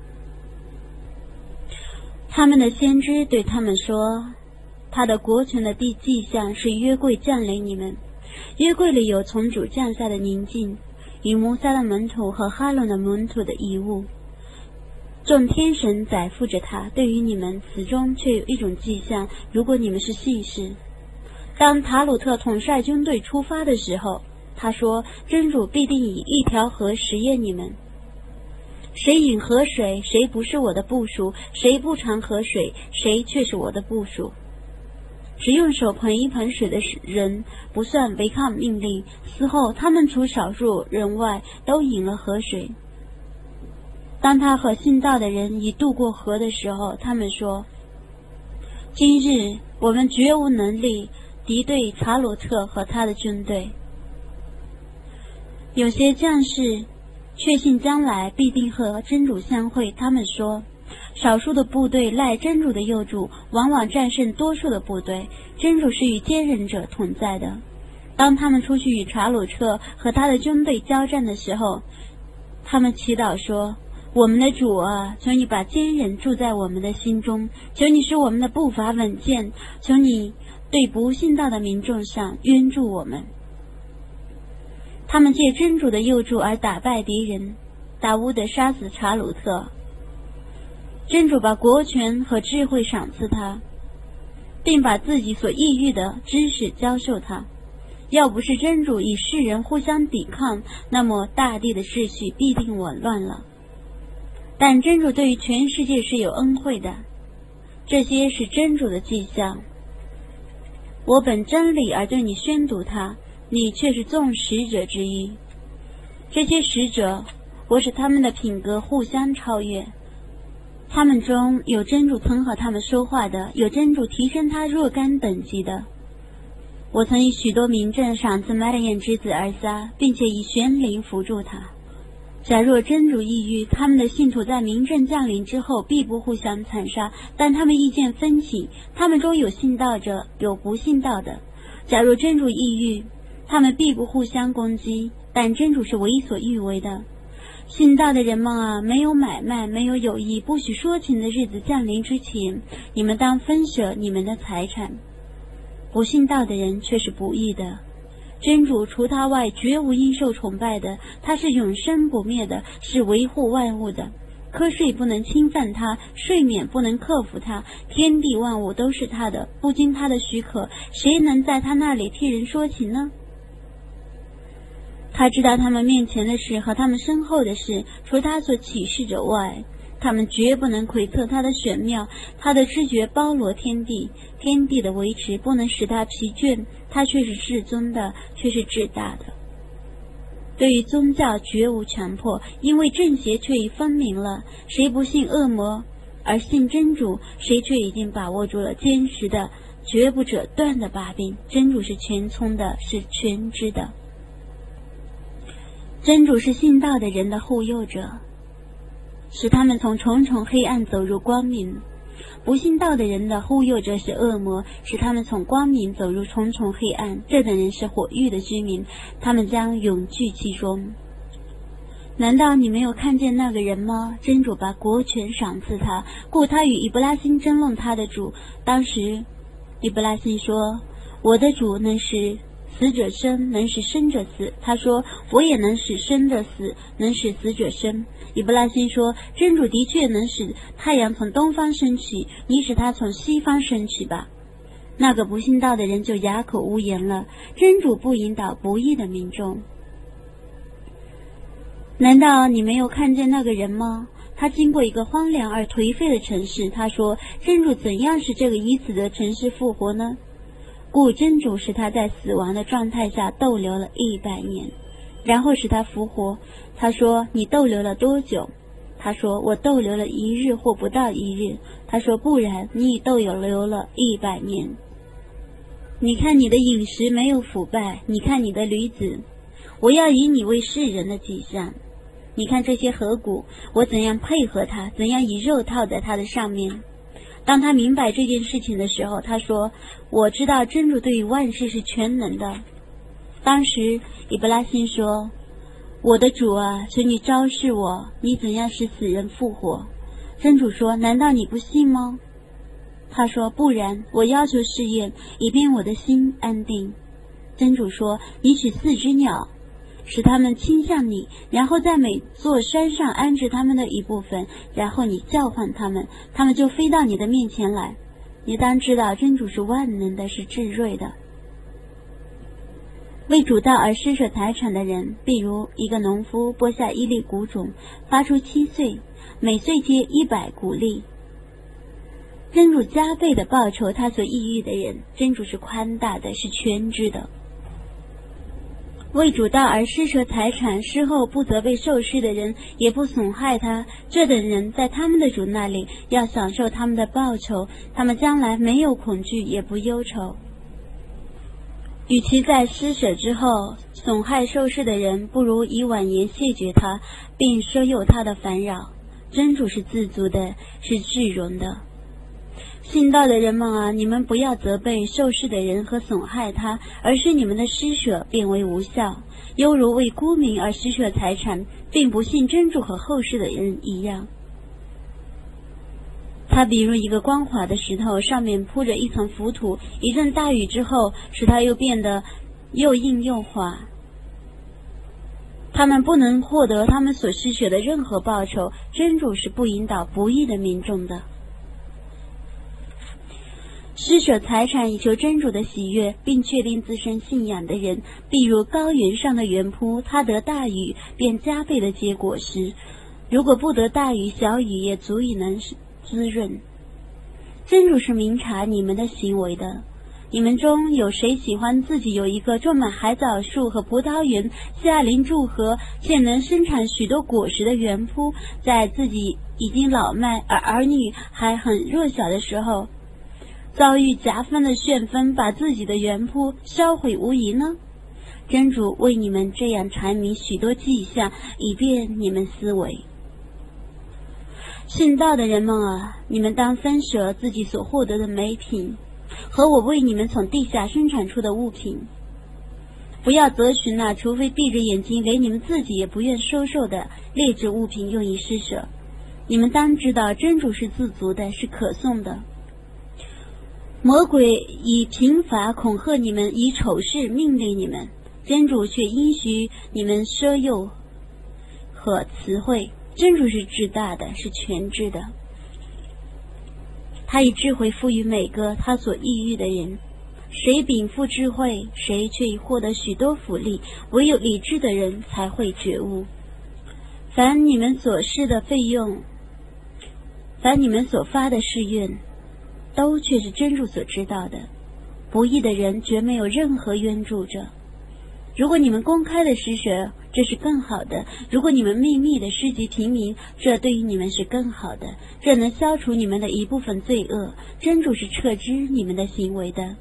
他们的先知对他们说，他的国权的迹象是约柜降临你们，约柜里有从主降下的宁静，与摩撒的门徒和哈伦的门徒的遗物。众天神载负着他，对于你们此中却有一种迹象，如果你们是信士。当塔鲁特统帅军队出发的时候，他说，真主必定以一条河实验你们，谁饮河水，谁不是我的部属，谁不尝河水，谁却是我的部属。只用手捧一盆水的人不算违抗命令，此后他们除少数人外都饮了河水。当他和信道的人已渡过河的时候，他们说，今日我们绝无能力敌对查鲁特和他的军队。有些将士确信将来必定和真主相会，他们说，少数的部队赖真主的佑助，往往战胜多数的部队，真主是与坚忍者同在的。当他们出去与查鲁特和他的军队交战的时候，他们祈祷说，我们的主啊，求你把坚忍住在我们的心中，求你使我们的步伐稳健，求你对不信道的民众上援助我们。他们借真主的佑助而打败敌人，达乌德杀死查鲁特，真主把国权和智慧赏赐他，并把自己所抑郁的知识教授他。要不是真主与世人互相抵抗，那么大地的秩序必定紊乱了。但真主对于全世界是有恩惠的，这些是真主的迹象。我本真理而对你宣读它，你却是众使者之一。这些使者，我使他们的品格互相超越。他们中有真主曾和他们说话的，有真主提升他若干等级的。我曾以许多民政赏赐麦勒燕之子尔撒，并且以玄灵扶助他。假若真主抑郁，他们的信徒在民政降临之后必不互相残杀，但他们意见分歧，他们中有信道者，有不信道的。假若真主抑郁，他们必不互相攻击，但真主是为所欲为的。信道的人们啊，没有买卖，没有友谊，不许说情的日子降临之前，你们当分舍你们的财产。不信道的人却是不义的。真主除他外绝无应受崇拜的，他是永生不灭的，是维护万物的。瞌睡不能侵犯他，睡眠不能克服他，天地万物都是他的，不经他的许可，谁能在他那里替人说情呢？他知道他们面前的事和他们身后的事，除他所启示者外，他们绝不能窥测他的玄妙。他的知觉包罗天地，天地的维持不能使他疲倦，他却是至尊的，却是至大的。对于宗教绝无强迫，因为正邪却已分明了。谁不信恶魔而信真主，谁却已经把握住了坚实的绝不折断的把柄。真主是全聪的，是全知的。真主是信道的人的护佑者，使他们从重重黑暗走入光明。不信道的人的护佑者是恶魔，使他们从光明走入重重黑暗。这等人是火狱的居民，他们将永居其中。难道你没有看见那个人吗？真主把国权赏赐他，故他与以布拉辛争论他的主。当时以布拉辛说，我的主能使死者生，能使生者死。他说，我也能使生者死，能使死者生。以布拉欣说，真主的确能使太阳从东方升起，你使它从西方升起吧。那个不信道的人就哑口无言了。真主不引导不义的民众。难道你没有看见那个人吗？他经过一个荒凉而颓废的城市，他说，真主怎样使这个已死的城市复活呢？故真主使他在死亡的状态下逗留了100年，然后使他复活。他说，你逗留了多久？他说，我逗留了1日或不到1日。他说，不然，你已逗留了100年。你看你的饮食没有腐败，你看你的驴子，我要以你为世人的迹象。你看这些河谷，我怎样配合它，怎样以肉套在它的上面。当他明白这件事情的时候，他说，我知道真主对于万事是全能的。当时以布拉欣说，我的主啊，求你昭示我，你怎样使死人复活。真主说，难道你不信吗？他说，不然，我要求试验，以便我的心安定。真主说，你使4只鸟，使他们倾向你，然后在每座山上安置他们的一部分，然后你叫唤他们，他们就飞到你的面前来。你当知道，真主是万能的，是至睿的。为主道而施舍财产的人，比如一个农夫播下1粒谷种，发出7穗，每穗结100谷粒，真主加倍的报酬他所抑郁的人。真主是宽大的，是全知的。为主道而施舍财产，事后不责备受施的人，也不损害他，这等人在他们的主那里要享受他们的报酬，他们将来没有恐惧，也不忧愁。与其在施舍之后损害受施的人，不如以婉言谢绝他，并奢诱他的烦扰。真主是自足的，是至荣的。信道的人们啊，你们不要责备受施的人和损害他，而是你们的施舍变为无效，犹如为孤民而施舍财产，并不信真主和后世的人一样。它比如一个光滑的石头，上面铺着一层浮土，一阵大雨之后，使它又变得又硬又滑。他们不能获得他们所施舍的任何报酬，真主是不引导不义的民众的。施舍财产以求真主的喜悦，并确定自身信仰的人，比如高原上的园圃，他得大雨便加倍的结果实，如果不得大雨，小雨也足以能滋润。真主是明察你们的行为的。你们中有谁喜欢自己有一个种满海藻树和葡萄园，下临注河，且能生产许多果实的园圃，在自己已经老迈而儿女还很弱小的时候，遭遇夹风的旋风，把自己的园圃烧毁无疑呢？真主为你们这样阐明许多迹象，以便你们思维。信道的人们啊，你们当分舍自己所获得的美品，和我为你们从地下生产出的物品。不要择寻那除非闭着眼睛连你们自己也不愿收受的劣质物品用以施舍。你们当知道，真主是自足的，是可颂的。魔鬼以贫乏恐吓你们，以丑事命令你们，真主却应许你们奢诱和词汇。真主是至大的，是全知的。他以智慧赋予每个他所抑郁的人，谁禀赋智慧，谁却已获得许多福利，唯有理智的人才会觉悟。凡你们所施的费用，凡你们所发的誓愿，都却是真主所知道的。不义的人绝没有任何冤助者。如果你们公开的施舍，这是更好的；如果你们秘密的施及平民，这对于你们是更好的。这能消除你们的一部分罪恶。真主是撤知你们的行为的。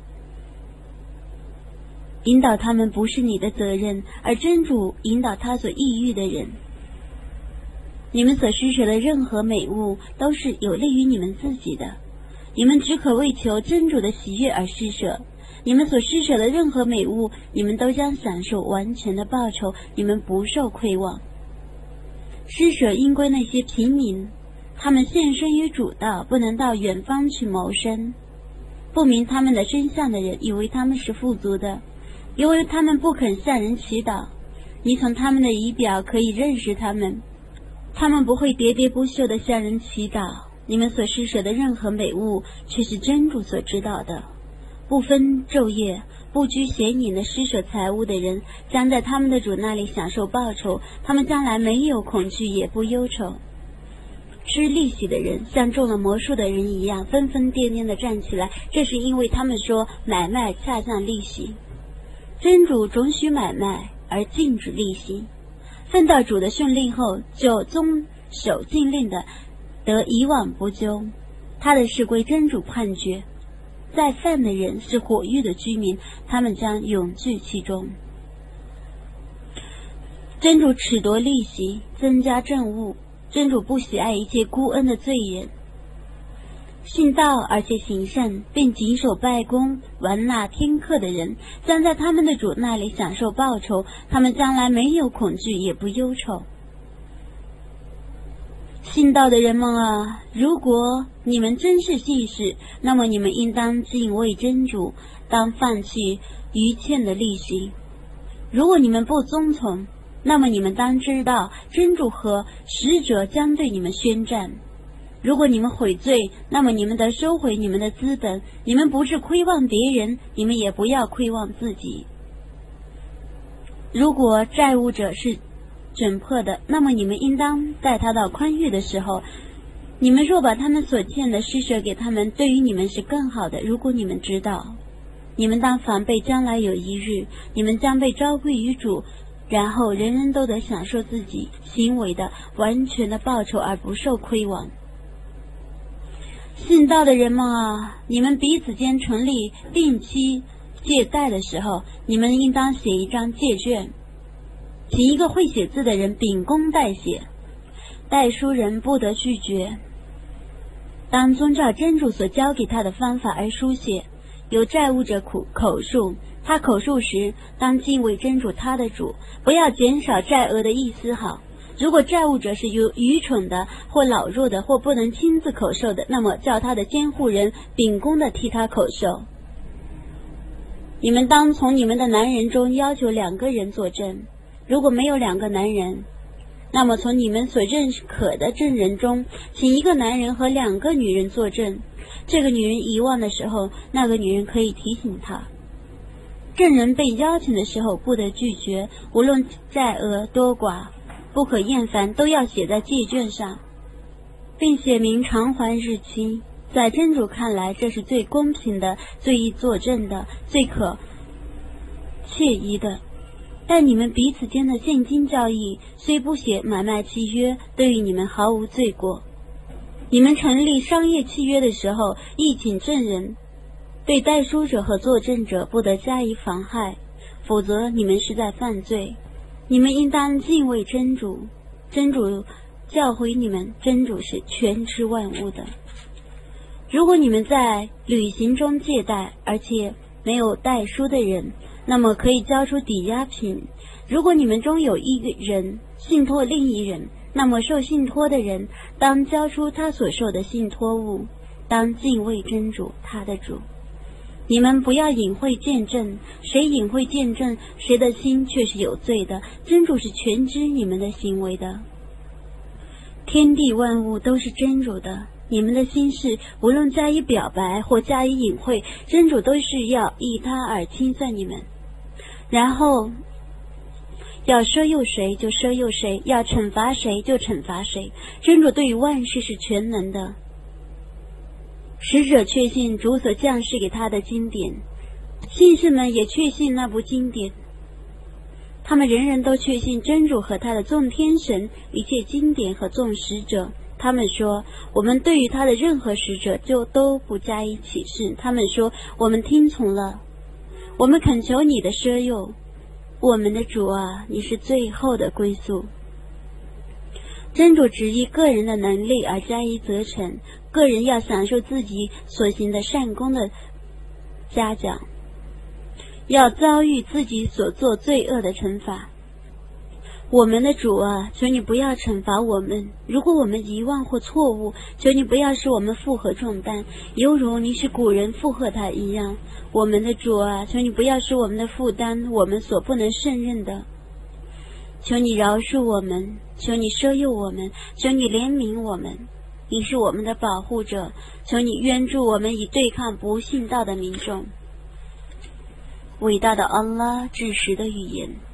引导他们不是你的责任，而真主引导他所抑郁的人。你们所施舍的任何美物，都是有利于你们自己的。你们只可为求真主的喜悦而施舍。你们所施舍的任何美物，你们都将享受完全的报酬，你们不受亏望。施舍应归那些平民，他们献身于主道，不能到远方去谋生。不明他们的真相的人以为他们是富足的， 因为他们不肯向人祈祷。你从他们的仪表可以认识他们，他们不会喋喋不休地向人祈祷。你们所施舍的任何美物，却是真主所知道的。不分昼夜，不拘闲隐的施舍财物的人，将在他们的主那里享受报酬，他们将来没有恐惧，也不忧愁。吃利息的人像中了魔术的人一样，疯疯癫癫地站起来，这是因为他们说买卖恰像利息。真主准许买卖而禁止利息，奉到主的训令后，就遵守禁令的，得以往不咎。他的事归真主判决。再犯的人是火狱的居民，他们将永居其中。真主褫夺利息，增加政务。真主不喜爱一切孤恩的罪人。信道而且行善，并谨守拜功、玩纳天课的人，将在他们的主那里享受报酬，他们将来没有恐惧，也不忧愁。信道的人们啊，如果你们真是信士，那么你们应当敬畏真主，当放弃逾欠的利息。如果你们不遵从，那么你们当知道，真主和使者将对你们宣战。如果你们悔罪，那么你们得收回你们的资本，你们不是亏望别人，你们也不要亏望自己。如果债务者是窘迫的，那么你们应当待他到宽裕的时候。你们若把他们所欠的施舍给他们，对于你们是更好的。如果你们知道，你们当防备将来有一日，你们将被召归于主，然后人人都得享受自己行为的完全的报酬，而不受亏枉。信道的人们啊，你们彼此间成立定期借贷的时候，你们应当写一张借券，请一个会写字的人秉公代写，代书人不得拒绝。当遵照真主所教给他的方法而书写。有债务者口述，他口述时当敬畏真主他的主，不要减少债额的一丝毫。如果债务者是愚蠢的或老弱的或不能亲自口授的，那么叫他的监护人秉公的替他口授。你们当从你们的男人中要求2个人作证，如果没有2个男人，那么从你们所认可的证人中，请1个男人和2个女人作证。这个女人遗忘的时候，那个女人可以提醒她。证人被邀请的时候不得拒绝，无论债额多寡，不可厌烦，都要写在借券上，并写明偿还日期。在真主看来，这是最公平的、最易作证的、最可惬意的。但你们彼此间的现金交易虽不写买卖契约，对于你们毫无罪过。你们成立商业契约的时候，亦请证人，对代书者和作证者不得加以妨害，否则你们是在犯罪。你们应当敬畏真主，真主教诲你们，真主是全知万物的。如果你们在旅行中借贷，而且没有代书的人，那么可以交出抵押品。如果你们中有一个人信托另一人，那么受信托的人当交出他所受的信托物，当敬畏真主他的主。你们不要隐晦见证，谁隐晦见证，谁的心却是有罪的。真主是全知你们的行为的。天地万物都是真主的，你们的心事无论加以表白或加以隐晦，真主都是要依他而清算你们。然后要赦宥谁就赦宥谁，要惩罚谁就惩罚谁。真主对于万事是全能的。使者确信主所降示给他的经典，信士们也确信那部经典。他们人人都确信真主和他的众天神、一切经典和众使者。他们说，我们对于他的任何使者就都不加以启示。他们说，我们听从了，我们恳求你的赦宥。我们的主啊，你是最后的归宿。真主只依个人的能力而加以责惩，个人要享受自己所行的善功的嘉奖，要遭遇自己所做罪恶的惩罚。 我们的主啊，求你不要惩罚我们，如果我们遗忘或错误，求你不要使我们负荷重担，犹如你使古人负荷他一样。我们的主啊，求你不要使我们的负担我们所不能胜任的，求你饶恕我们，求你赦宥我们，求你怜悯我们，你是我们的保护者，求你援助我们以对抗不信道的民众。伟大的安拉至实的语言。